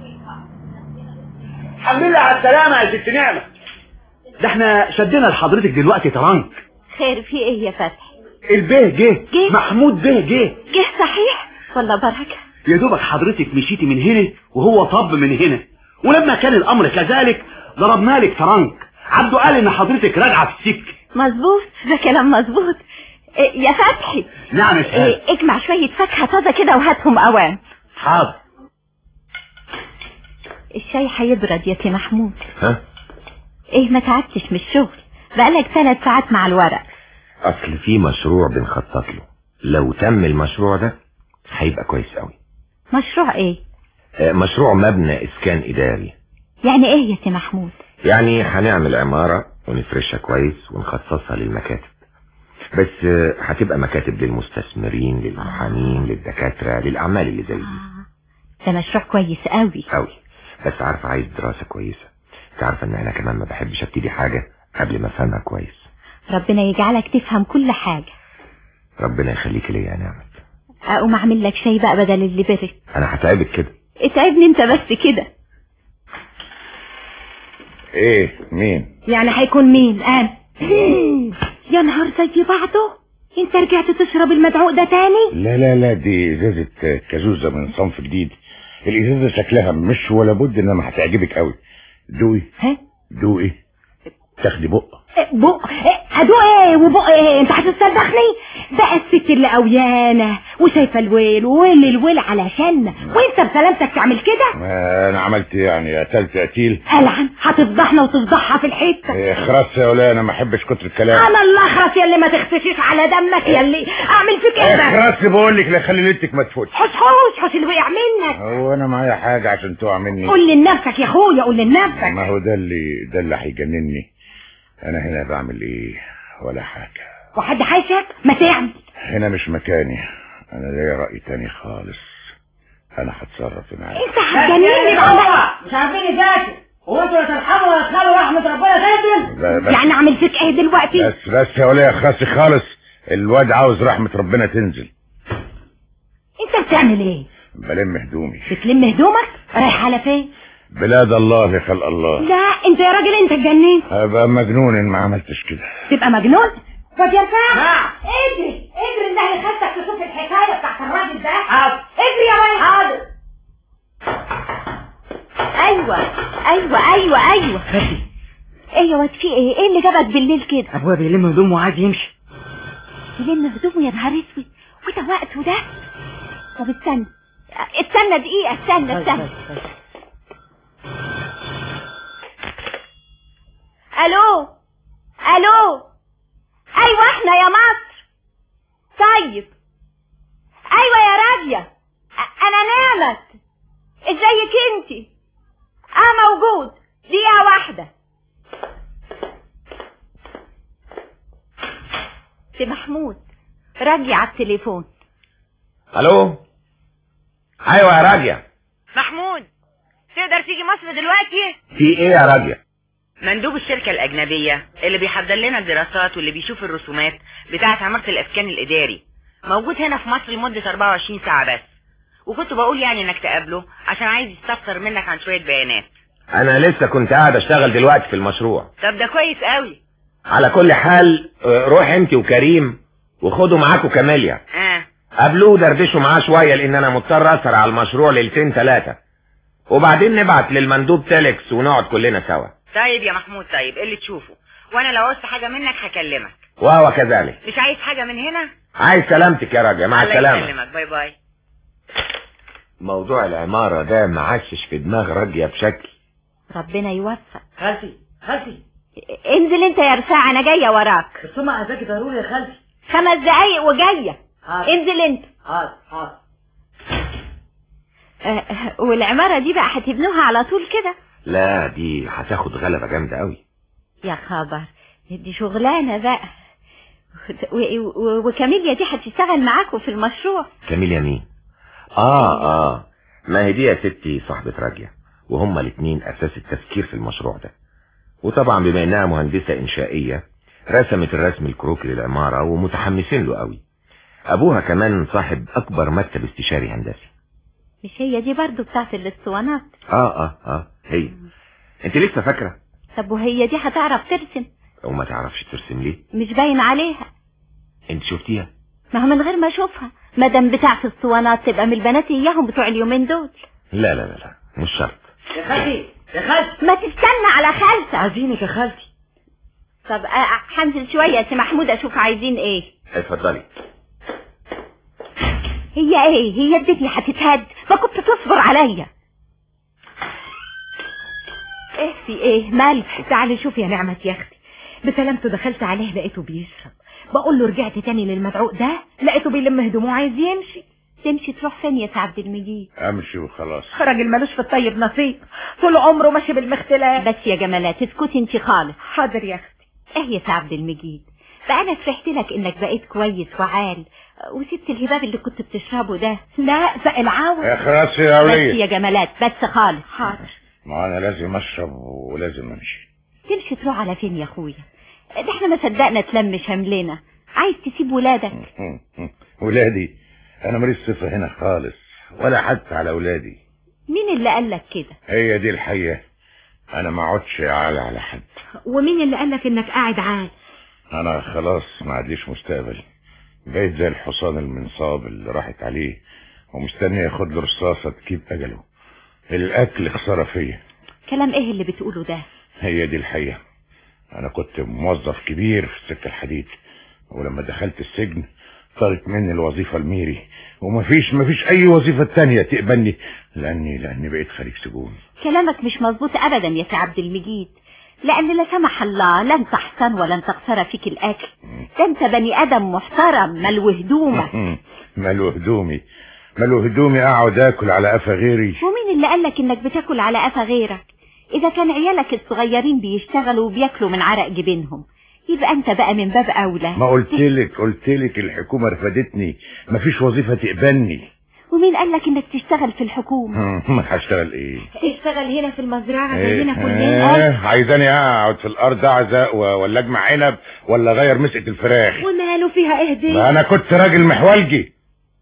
الحمد لله على السلامة يا ست نعمة. ده احنا شدينا لحضرتك دلوقتي ترنك. خير في ايه يا فتحي؟ البيه جه، محمود بيه جه صحيح والله بركة. يا دوبك حضرتك مشيتي من هنا وهو طب من هنا، ولما كان الامر كذلك ضربنا لك ترنك. عبده قال ان حضرتك راجعه في السكه. مظبوط، ده كلام مظبوط. يا فتحي. نعم يا شهاب. اجمع شوية فاكهة طازة كده وهاتهم اوام. حاضر. الشاي هيبرد يا سي محمود. ها؟ ايه ما تعبتش من الشغل؟ بقالك 3 ساعات مع الورق. اصل في مشروع بنخطط له، لو تم المشروع ده هيبقى كويس قوي. مشروع ايه؟ مشروع مبنى اسكان اداري. يعني ايه يا سي محمود؟ يعني هنعمل عمارة ونفرشها كويس ونخصصها للمكاتب، بس هتبقى مكاتب للمستثمرين، للمحامين، للدكاترة، للأعمال اللي زي دي. ده مشروع كويس قوي قوي، بس عارفة عايز دراسة كويسة. تعرف ان انا كمان ما بحبش ابتدي حاجة قبل ما افهمها كويس. ربنا يجعلك تفهم كل حاجة. ربنا يخليك ليا يا نعمة. اقوم اعمل لك شاي بقى بدل اللي برد. انا هتعبك كده. اتعبني انت بس كده. ايه مين؟ يعني هيكون مين؟ انا. يا نهار زي بعضه، انت رجعت تشرب المدعوق ده تاني؟ لا دي ازازة كازوزة من صنف جديد. الازازة شكلها مش ولا بد انما هتعجبك قوي. دوقي. ها؟ دوقي. تاخدي بق. بق؟ ادوق ايه وبق ايه؟ انت هتستلبخني؟ بقى الست اللي قويانه وشايفه الويل وويل الويل علشاننا، وانت بسلامتك تعمل كده؟ انا عملت يعني قتلت قتيل. العن هتفضحنا وتفضحها في الحته. اخرس يا ولا، انا ما احبش كتر الكلام. انا اللي اخرس يا اللي ما تخسشيش على دمك يا اللي اعمل فيك ايه بقى؟ اخرس بقول لك، لا خلي ليلتك ما تفوتش. حوش اللي وقع منك. هو انا معايا حاجه عشان تقع مني؟ قول لنفسك يا اخويا، قول لنفسك. ما هو ده اللي هيجنني. انا هنا بعمل ايه؟ ولا حاجه. وحد حايشك؟ ما تعمل. هنا مش مكاني، انا ليا راي تاني خالص. انا هتصرف معاك. انت هتجنني بقى. مش عارفين يذاكر، هو انتوا لا ترحموا ولا تخلوا رحمه ربنا تنزل؟ يعني اعمل فيك ايه دلوقتي؟ بس يا وليه خلاص خالص. الواد عاوز رحمه ربنا تنزل. انت بتعمل ايه؟ بلم هدومي. بتلم هدومك؟ رايح على فين؟ بلاد الله لخلق الله. لا انت يا راجل انت اتجننت. هبقى مجنون ان ما عملتش كده. تبقى مجنون؟ واد يا فهد اجري ان ده خدتك تشوف الحكايه بتاعت الراجل ده. حاضر. اجري يا ولد. حاضر. ايوه ايه يا واد في ايه اللي جابك بالليل كده؟ ابويا بيلم هدومه وعايز يمشي. يلم هدومه يا نهار اسود، وده وقته ده؟ طب استنى دقيقه، استنى. الو ايوه احنا يا مصر. طيب ايوه يا راجية، انا نعمت. ازيك انتي؟ موجود، دقيقة واحدة. سي محمود راجية على التليفون. الو. ايوه يا راجية. محمود تقدر تيجي مصر دلوقتي؟ في ايه يا راجية؟ مندوب الشركة الأجنبية اللي بيحضر لنا الدراسات واللي بيشوف الرسومات بتاعة عمارة الإسكان الإداري موجود هنا في مصر لمدة 24 ساعة بس، وكنت بقول يعني انك تقابله عشان عايز يستفسر منك عن شوية بيانات. انا لسه كنت قاعد اشتغل دلوقتي في المشروع. طب ده كويس قوي. على كل حال روح انت وكريم وخدوا معاكوا كاميليا. قابلوه ودردشوا معاه شوية لان انا مضطر اسهر على المشروع ليلتين 3، وبعدين نبعت للمندوب تيلكس ونقعد كلنا سوا. طيب يا محمود، طيب اللي تشوفه، وانا لو عاوزت حاجة منك هكلمك. وهو كذلك. مش عايز حاجة من هنا؟ عايز سلامتك يا راجل. مع السلامة. الله يسلمك. باي باي. موضوع العمارة ده معشش في دماغ راجية بشكل. ربنا يوفق. خالتي انزل انت يا رفاعة، انا جاية وراك. بس هما عايزاكي ضروري يا خالتي. 5 دقايق وجاية. انزل انت. حاضر. والعمارة دي بقى هتبنوها على طول كده؟ لا دي هتاخد غلبة جامدة قوي. يا خبر، دي شغلانة بقى. وكاميليا دي هتشتغل معاكم في المشروع؟ كاميليا مين؟ ما هي دي يا ستي صاحبة راجية، وهما الاتنين اساس التفكير في المشروع ده. وطبعا بما انها مهندسة انشائية رسمت الرسم الكروكي للعمارة ومتحمسين له قوي. ابوها كمان صاحب اكبر مكتب استشاري هندسي. مش هي دي برضو بتاعت الاسطوانات؟ هي. انت لسه فاكرة؟ طب وهي دي هتعرف ترسم؟ وما تعرفش ترسم ليه؟ مش باين عليها. انت شفتيها؟ ما هو من غير ما اشوفها، مادام بتاعت الاسطوانات تبقى من البنات اياهم بتوع اليومين دول. لا لا لا لا مش شرط. يا خالتي يا خالتي، ما تستنى على خالتك. عايزينك يا خالتي. طب هنزل شوية يا سي محمود اشوف عايزين ايه. اتفضلي. هي الدنيا هتتهد، ما كنت تصبر عليا. ايه في ايه مالك؟ تعالي شوفي يا نعمة يا اختي، بسلامته دخلت عليه لقيته بيشرب، بقول له رجعت تاني للمدعوق ده لقيته بيلم هدومه عايز يمشي. تمشي تروح فين يا عبد المجيد؟ امشي وخلاص. راجل مالوش في الطيب نصيب، طول عمره ماشي بالمختلف. بس يا جمالات اسكتي انت خالص. حاضر يا اختي. ايه يا عبد المجيد، بقى انا فرحت لك انك بقيت كويس وعال وسبت الهباب اللي كنت بتشربه ده. لا بقى العاوز. يا خلاص يا ولية. بس يا جمالات بس خالص. حاضر. ما انا لازم اشرب ولازم امشي. تمشي تروح على فين يا اخويا؟ ده احنا ما صدقنا تلم شملنا. عايز تسيب ولادك؟ ولادي؟ انا ماليش صفة هنا خالص ولا حتى على ولادي. مين اللي قالك كده؟ هي دي الحقيقة، انا ما اقعدش عالي على حد. ومين اللي قالك انك قاعد عال؟ انا خلاص ما عادليش مستقبل، بقيت زي الحصان المنصاب اللي راحت عليه ومستني ياخد له رصاصة تجيب اجله. الاكل خسارة فيا. كلام ايه اللي بتقوله ده؟ هي دي الحقيقة، انا كنت موظف كبير في السكة الحديد، ولما دخلت السجن طارت مني الوظيفة الميري، ومفيش اي وظيفة تانية تقبلني لاني بقيت خريج سجون. كلامك مش مظبوط ابدا يا سي عبد المجيد، لان لا سمح الله لن تحسن ولن تخسر فيك الاكل. ده انت بني ادم محترم ملو هدومك. ملو هدومي اقعد اكل على قفا غيري؟ ومين اللي قالك انك بتاكل على قفا غيرك؟ اذا كان عيالك الصغيرين بيشتغلوا وبياكلوا من عرق جبينهم يبقى انت بقى من باب اولى. ما قلتلك الحكومة رفضتني، مفيش وظيفة تقبلني. ومين قالك انك تشتغل في الحكومة؟ ما هشتغل ايه؟ تشتغل هنا في المزرعة زينا كلنا. عايزاني اقعد في الارض اعزق ولا اجمع عنب ولا اغير مسقة الفراخ؟ وماله فيها ايه دي؟ ما انا كنت راجل محولجي،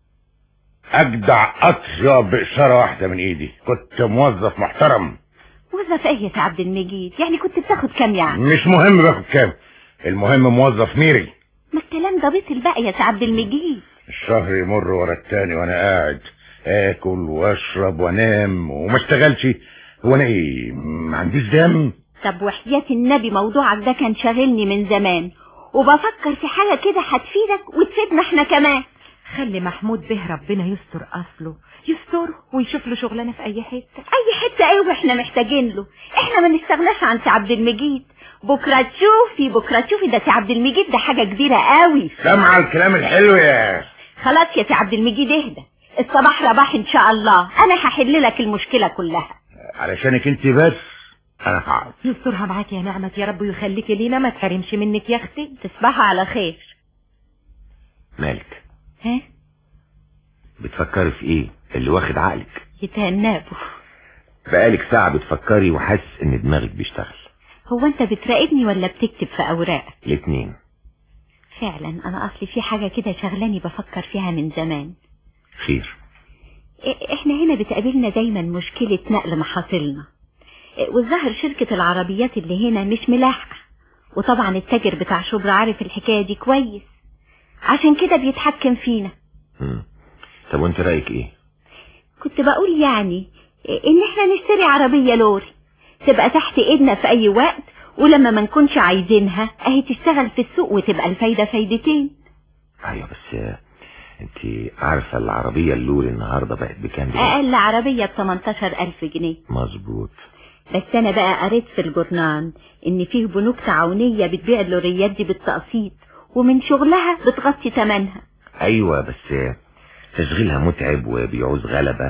اجدع قطر يقف باشارة واحدة من ايدي، كنت موظف محترم. موظف ايه يا عبد المجيد؟ يعني كنت بتاخد كام يعني؟ مش مهم باخد كام، المهم موظف ميري. ما الكلام ده بيصل بقى يا عبد المجيد. الشهر يمر ورا التاني وانا قاعد اكل واشرب وانام وما اشتغلش. هو انا ايه ما عنديش دم؟ طب وحياة النبي موضوعك ده كان شاغلني من زمان، وبفكر في حاجة كده هتفيدك وتفيدنا احنا كمان. خلي محمود به ربنا يستر اصله، يستره ويشوف له شغلانه في اي حته. اي حته ايه واحنا محتاجين له؟ احنا ما نستغناش عن سي عبد المجيد. بكره تشوفي ده سي عبد المجيد ده حاجه كبيره قوي. سامعه الكلام الحلو يا خلاص يا سي عبد المجيد اهدى، الصباح رباح ان شاء الله، انا هحل لك المشكله كلها. علشانك انت بس انا هقعد. يسترها معاك يا نعمة يا رب ويخليكي لينا، ما تحرمش منك يا اختي. تصبحوا على خير. مالك؟ ها؟ بتفكري في ايه اللي واخد عقلك؟ يتهنبوا. بقالك ساعة بتفكري وحاسس ان دماغك بيشتغل. هو انت بتراقبني ولا بتكتب في اوراقك؟ الاتنين. فعلا انا اصلي في حاجة كده شغلاني بفكر فيها من زمان. خير؟ احنا هنا بتقابلنا دايما مشكلة نقل محاصيلنا، والظاهر شركة العربيات اللي هنا مش ملاحقة، وطبعا التاجر بتاع شبرا عارف الحكاية دي كويس، عشان كده بيتحكم فينا. طب وانت رأيك ايه؟ كنت بقول يعني ان احنا نشتري عربية لوري تبقى تحت ايدنا في اي وقت، ولما ما نكونش عايزينها اهي تشتغل في السوق وتبقى الفايدة فايدتين. ايوه بس انت عارفة العربية اللوري النهاردة بقت بكام جنيه؟ اقل عربية ب18,000 جنيه. مظبوط. بس انا بقى قريت في الجورنال ان فيه بنوك تعاونية بتبيع اللوريات دي بالتقسيط، ومن شغلها بتغطي ثمنها. ايوه بس تشغيلها متعب وبيعوز غلبة،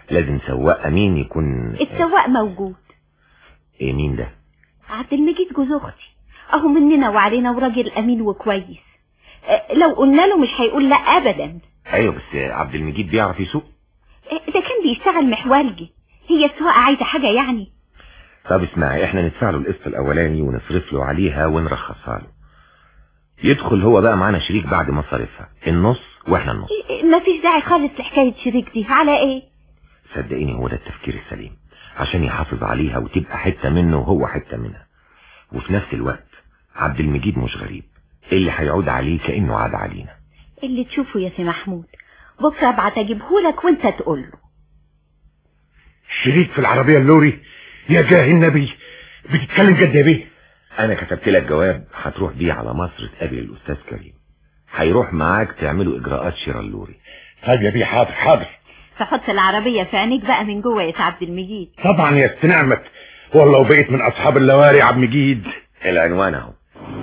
لازم سواق امين يكون. السواق موجود. ايه مين ده؟ عبد المجيد جوز اختي، اهو مننا وعلينا وراجل امين وكويس. لو قلنا له مش هيقول لا ابدا. ايوه بس عبد المجيد بيعرف يسوق. ده كان بيشتغل محورجي، هي السواقه عايزه حاجه يعني؟ طب اسمعي، احنا ندفع له القسط الاولاني ونصرف له عليها ونرخصها له، يدخل هو بقى معانا شريك بعد مصاريفها، النص واحنا النص. مفيش داعي خالص لحكايه شريك دي. على ايه؟ صدقيني هو ده التفكير السليم، عشان يحافظ عليها وتبقى حته منه وهو حته منها، وفي نفس الوقت عبد المجيد مش غريب، اللي هيعود عليه كانه عاد علينا. اللي تشوفه يا سي محمود، بكره ابعت اجيبهولك وانت تقول له. شريك في العربيه اللوري؟ يا جاه النبي، بتتكلم جد يا بيه؟ انا كتبت لك جواب هتروح بيه على مصر تقابل الاستاذ كريم، هيروح معاك تعملوا اجراءات شراء اللوري. طيب يا بيه، حاضر حاضر. فحط العربيه في عينيك بقى من جوه يا عبد المجيد. طبعا يا ست نعمت، والله وبقيت من اصحاب اللواري يا عبد المجيد. العنوان اهو.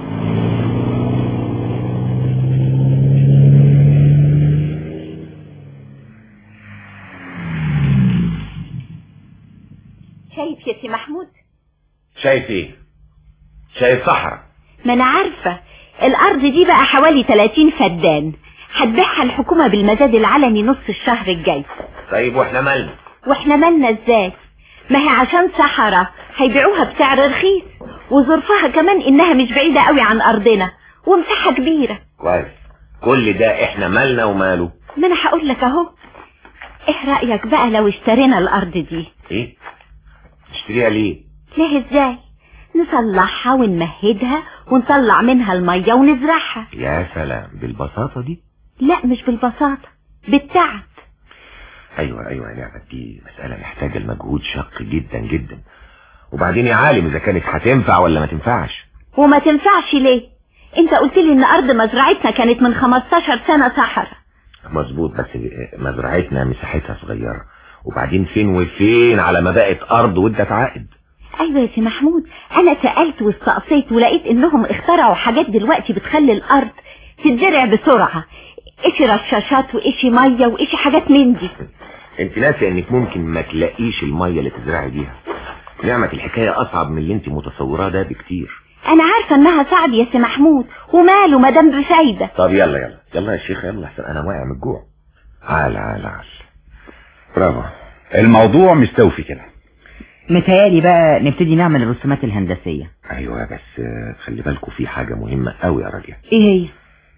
شايف يا سي محمود؟ شايف ايه؟ شايف صحراء. ما انا عارفه، الارض دي بقى حوالي 30 فدان، هتبيعها الحكومه بالمزاد العلني نص الشهر الجاي. طيب واحنا مالنا؟ واحنا مالنا ازاي؟ ما هي عشان صحراء هيبيعوها بسعر رخيص، وظروفها كمان انها مش بعيده قوي عن ارضنا ومساحه كبيره. كويس، كل ده احنا مالنا وماله؟ ما انا هقول لك اهو. ايه رايك بقى لو اشترينا الارض دي؟ ايه؟ نشتريها ليه؟ ليه ازاي؟ نصلحها ونمهدها ونطلع منها الميه ونزرعها. يا سلام، بالبساطه دي؟ لا مش بالبساطه، بالتعب. ايوه يا نعمت، دي مساله محتاجه المجهود شق جدا جدا، وبعدين يا عالم اذا كانت هتنفع ولا ما تنفعش. وما تنفعش ليه؟ انت قلت لي ان ارض مزرعتنا كانت من 15 سنه صحراء. مظبوط، بس مزرعتنا مساحتها صغيره، وبعدين فين وفين على ما بقت ارض وادت عائد. ايوه يا سي محمود، انا سالت واستقصيت ولقيت انهم اخترعوا حاجات دلوقتي بتخلي الارض تتزرع بسرعه، ايش رشاشات وايش ميه وايش حاجات من دي. انت ناسي انك ممكن ما تلاقيش الميه اللي تزرعي بيها. نعمة الحكايه اصعب من اللي انت متصوراه ده بكتير. انا عارفه انها صعب يا سي محمود، وماله ما دام بفايده. طب يلا يا شيخ، يلا احسن انا واقع من الجوع. عال برافو، الموضوع مستوفي كده. متهيألي بقى نبتدي نعمل الرسومات الهندسية. ايوه بس خلي بالكم في حاجة مهمة قوي يا راجل. ايه هي؟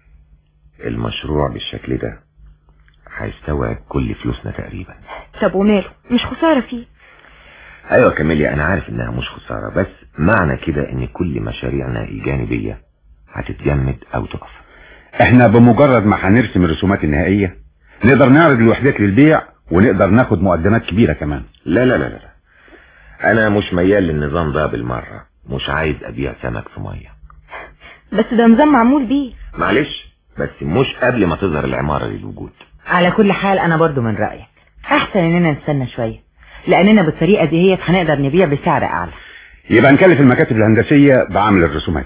المشروع بالشكل ده هيستوعب كل فلوسنا تقريبا. طب وماله، مش خسارة فيه؟ ايوه كاميليا، انا عارف انها مش خسارة، بس معنى كده ان كل مشاريعنا الجانبية هتتجمد او تقف. احنا بمجرد ما هنرسم الرسومات النهائية نقدر نعرض الوحدات للبيع، ونقدر ناخد مقدمات كبيرة كمان. لا انا مش ميال للنظام ده بالمرة، مش عايز ابيع سمك في مية. بس ده نظام معمول بيه. معلش، بس مش قبل ما تظهر العمارة للوجود. على كل حال انا برضو من رأيك احسن اننا نستنى شوية، لاننا بالطريقة دي هنقدر نبيع بسعر اعلى. يبقى نكلف المكاتب الهندسية بعمل الرسومات.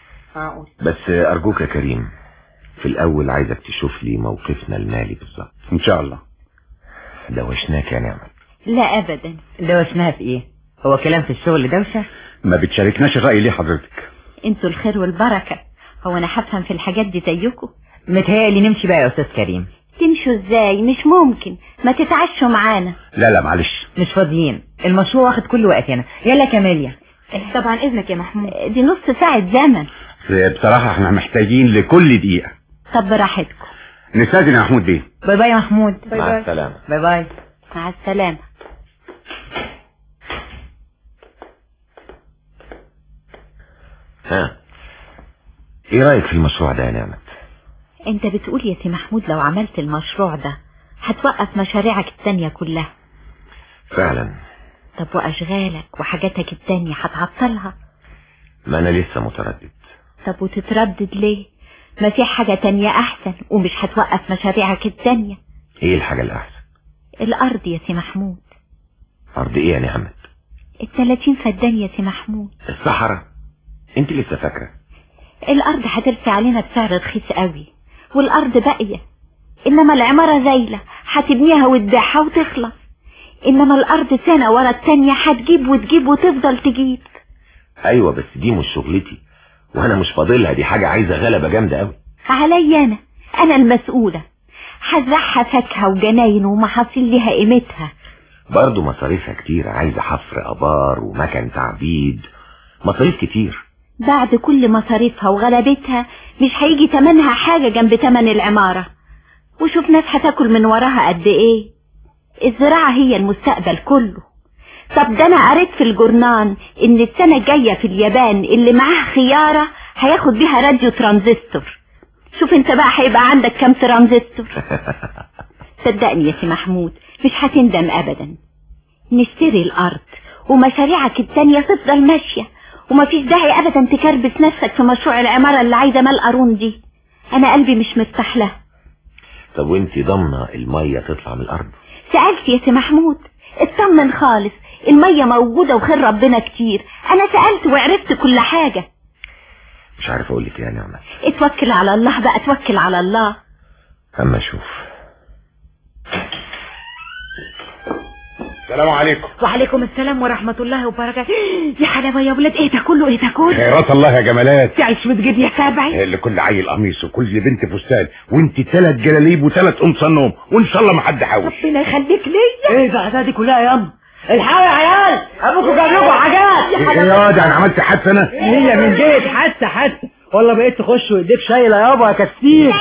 بس ارجوك يا كريم، في الاول عايزك تشوف لي موقفنا المالي بالظبط. ان شاء الله. دوشناك يا نعمة؟ لا ابدا. دوشناها في ايه؟ هو كلام في الشغل دوشة؟ ما بتشاركناش الرأي ليه حضرتك؟ انتوا الخير والبركة، هو انا هفهم في الحاجات دي زيكم؟ متهيألي نمشي بقى يا استاذ كريم. تمشوا ازاي؟ مش ممكن، ما تتعشوا معانا. لا معلش، مش فاضيين، المشروع واخد كل وقتنا. يلا كاميليا. طبعا اذنك يا محمود. دي نص ساعة زمن. بصراحة احنا محتاجين لكل دقيقة. طب براحتكم. نستاذن يا محمود بيه. باي باي يا محمود. مع السلامة. باي. مع السلامة. ها، ايه رأيك في المشروع ده يا نعمة؟ انت بتقول يا سي محمود لو عملت المشروع ده هتوقف مشاريعك التانية كلها. فعلا. طب واشغالك وحاجاتك التانية هتعطلها؟ ما انا لسه متردد. طب وتتردد ليه؟ ما في حاجة تانية احسن ومش هتوقف مشاريعك التانية. ايه الحاجة الاحسن؟ الارض يا سي محمود. ارض ايه يا نعمة؟ 30 فدان يا سي محمود. الصحراء؟ انت لسه فاكرة؟ الارض هترسي علينا بسعر رخيص قوي، والارض باقية، انما العمارة زايلة هتبنيها وتبيعها وتخلص. انما الارض سنة ورا التانية هتجيب وتجيب وتفضل تجيب. ايوه بس دي مش شغلتي وانا مش فاضلها، دي حاجة عايزة غلبة جامدة قوي. عليا انا المسؤولة، هزرعها فاكهة وجناين ومحاصيل ليها قيمتها. برضو مصاريفها كتير، عايزة حفر ابار ومكن تعبيد، مصاريف كتير. بعد كل مصاريفها وغلبتها مش هيجي تمنها حاجة جنب تمن العمارة. وشوف ناس هتاكل من وراها قد ايه. الزراعة هي المستقبل كله. طب ده انا قريت في الجورنان ان السنة الجاية في اليابان اللي معاه خيارة هياخد بيها راديو ترانزستور. شوف انت بقى هيبقى عندك كام ترانزستور. صدقني يا سي محمود مش هتندم ابدا. نشتري الارض ومشاريعك التانية تفضل ماشية، ومفيش داعي ابدا تكربس نفسك في مشروع العمارة اللي عايزة مال قارون دي. انا قلبي مش مرتاح له. طب وانتي ضامنة المية تطلع من الارض؟ سألت يا سي محمود، اطمن خالص، المية موجودة وخير ربنا كتير. انا سألت وعرفت كل حاجة. مش عارف اقول لك يا نعمة. اتوكل على الله بقى، اتوكل على الله. اما اشوف. السلام عليكم. وعليكم السلام ورحمة الله وبركاته. يا حلاوة يا ولاد، ايه ده كله ايه ده كله؟ خيرات الله يا جمالات. تعيش وتجيب يا سبعي. لكل عيل قميص وكل بنت فستان، وانت 3 جلاليب و3 قمصان نوم، وان شاء الله ما حد حاوش. ربنا يخليك ليا. ايه ده دي كلها يا ام؟ الحقوا يا عيال، ابوكم جاب لكم حاجات. يا ده انا عملت حادثه انا. هي من جيت حادثه والله بقيت تخش وايديك شايله يابا يا كتير.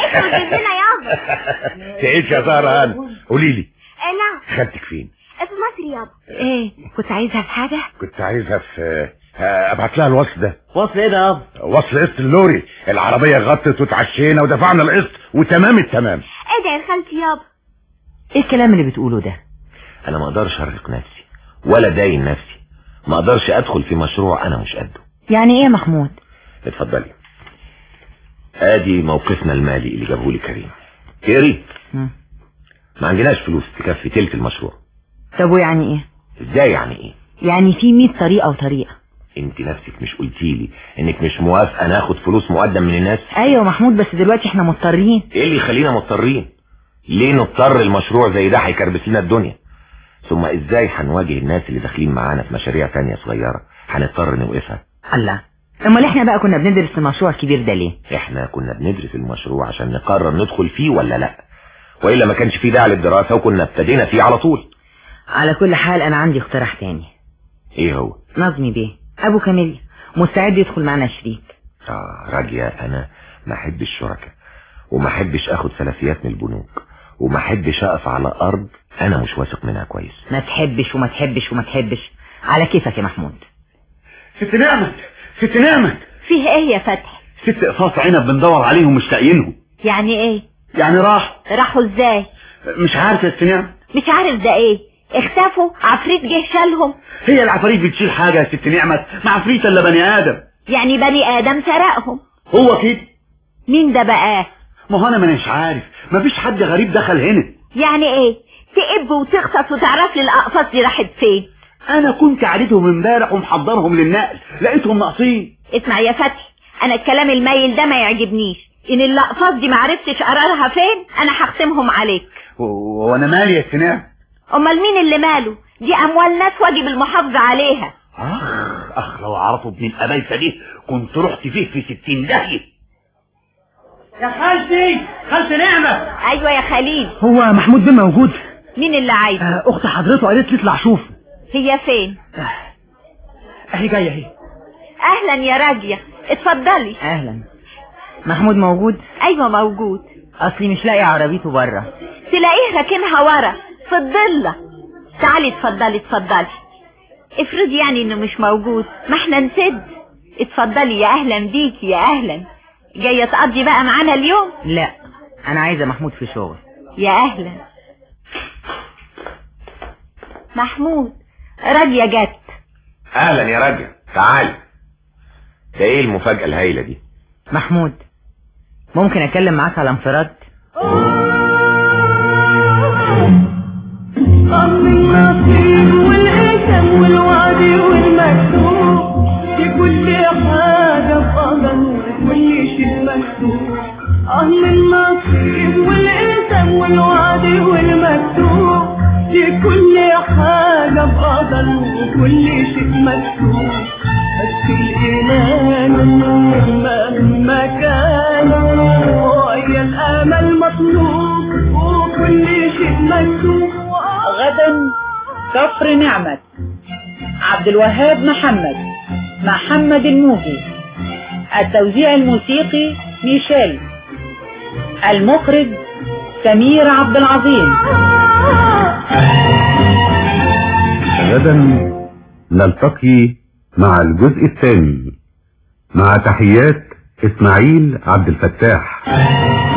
تعيش يا زهره. انا قولي لي نعم. خالتك فين؟ في مصر يابا. ايه كنت عايزها في حاجة؟ كنت عايزها في ابعت لها الوصل ده. وصل ايه ده يابا؟ وصل قسط اللوري. العربيه غطت وتعشينا ودفعنا القسط وتمام التمام. ايه ده يا خالتي يابا؟ ايه الكلام اللي بتقوله ده؟ انا ما اقدرش ارهق نفسي ولا داين نفسي، ما اقدرش ادخل في مشروع انا مش قده. يعني ايه يا محمود؟ اتفضلي. ادي موقفنا المالي اللي جابه لي كريم. كيري ما عندناش فلوس تكفي تلك المشروع. طب ويعني ايه؟ ازاي يعني ايه؟ يعني في 100 طريقة وطريقة. انت نفسك مش قلتيلي انك مش موافقه ناخد فلوس مقدم من الناس؟ ايوه محمود، بس دلوقتي احنا مضطرين. ايه اللي يخلينا مضطرين؟ ليه نضطر المشروع زي ده هيكربس لنا الدنيا؟ ثم ازاي هنواجه الناس اللي داخلين معانا في مشاريع تانية صغيرة هنضطر نوقفها؟ الله، امال احنا بقى كنا بندرس المشروع الكبير ده ليه؟ احنا كنا بندرس المشروع عشان نقرر ندخل فيه ولا لا، والا ما كانش فيه داعي للدراسة وكنا ابتدينا فيه على طول. على كل حال انا عندي اقتراح تاني. ايه هو؟ نظمي بيه ابو كاميليا مستعد يدخل معنا شريك. راجية انا ما احبش شركة، وما احبش اخد سلفيات من البنوك، وما احبش اقف على ارض انا مش واثق منها كويس. ما تحبش وما تحبش وما تحبش، على كيفك يا محمود. ست نعمة، ست نعمة، فيه ايه يا فتحي؟ 6 اقفاص عنب بندور عليهم مش لاقيينهم. يعني ايه؟ يعني راحوا ازاي؟ مش عارف يا ست نعمة. مش عارف ده ايه؟ اختفوا؟ عفريت جه شالهم؟ هي العفاريت بتشيل حاجة يا ست نعمة؟ ما عفريت الا بني ادم. يعني بني ادم سرقهم؟ هو كده. مين ده بقى؟ ما هو انا مانيش عارف، مفيش حد غريب دخل هنا. يعني ايه؟ تقب وتختص وتعرف لي الاقفاص دي راحت فين؟ انا كنت عارضهم امبارح ومحضرهم للنقل، لقيتهم ناقصين. اسمع يا فتحي، انا الكلام المايل ده ما يعجبنيش. ان الاقفاص دي معرفتش قرارها فين انا هختمهم عليك. وانا مالي يا سنام؟ امال مين اللي ماله؟ دي اموال ناس واجب المحافظة عليها. اخ لو عرفوا ابن الابايسه دي كنت رحت فيه في 60 داهية. يا خالتي نعمة. ايوه يا خليل. هو محمود بيه موجود؟ مين اللي عايزه؟ اخت حضرته قالت لي اطلع شوف. هي فين؟ اهي جايه اهي. اهلا يا راجية، اتفضلي. اهلا. محمود موجود؟ ايوه موجود. اصلي مش لاقي عربيته بره. تلاقيه راكنها ورا في الضلة. تعالي اتفضلي. افرض يعني انه مش موجود، ما احنا نسد. اتفضلي، يا اهلا بيكي، يا اهلا. جاية تقضي بقى معانا اليوم؟ لا، انا عايزة محمود في شغل. يا اهلا. محمود، راجية جت. اهلا يا راجية، تعالي. ده ايه المفاجأة الهايلة دي؟ محمود، ممكن اتكلم معاك على انفراد؟ النصيب والاسم والوعد والمكتوب دي كل حاجة بقدر وكل شيء مكتوب. النصيب والاسم والوعد والمكتوب دي كل حاجة بقدر وكل شيء مكتوب بس الإيمان مهما كان ويا الأمل مطلوب وكل شيء مكتوب. غدا كفر نعمة، عبد الوهاب محمد الموجي، التوزيع الموسيقي ميشيل، المخرج سمير عبد العظيم. غدا نلتقي مع الجزء الثاني، مع تحيات إسماعيل عبد الفتاح.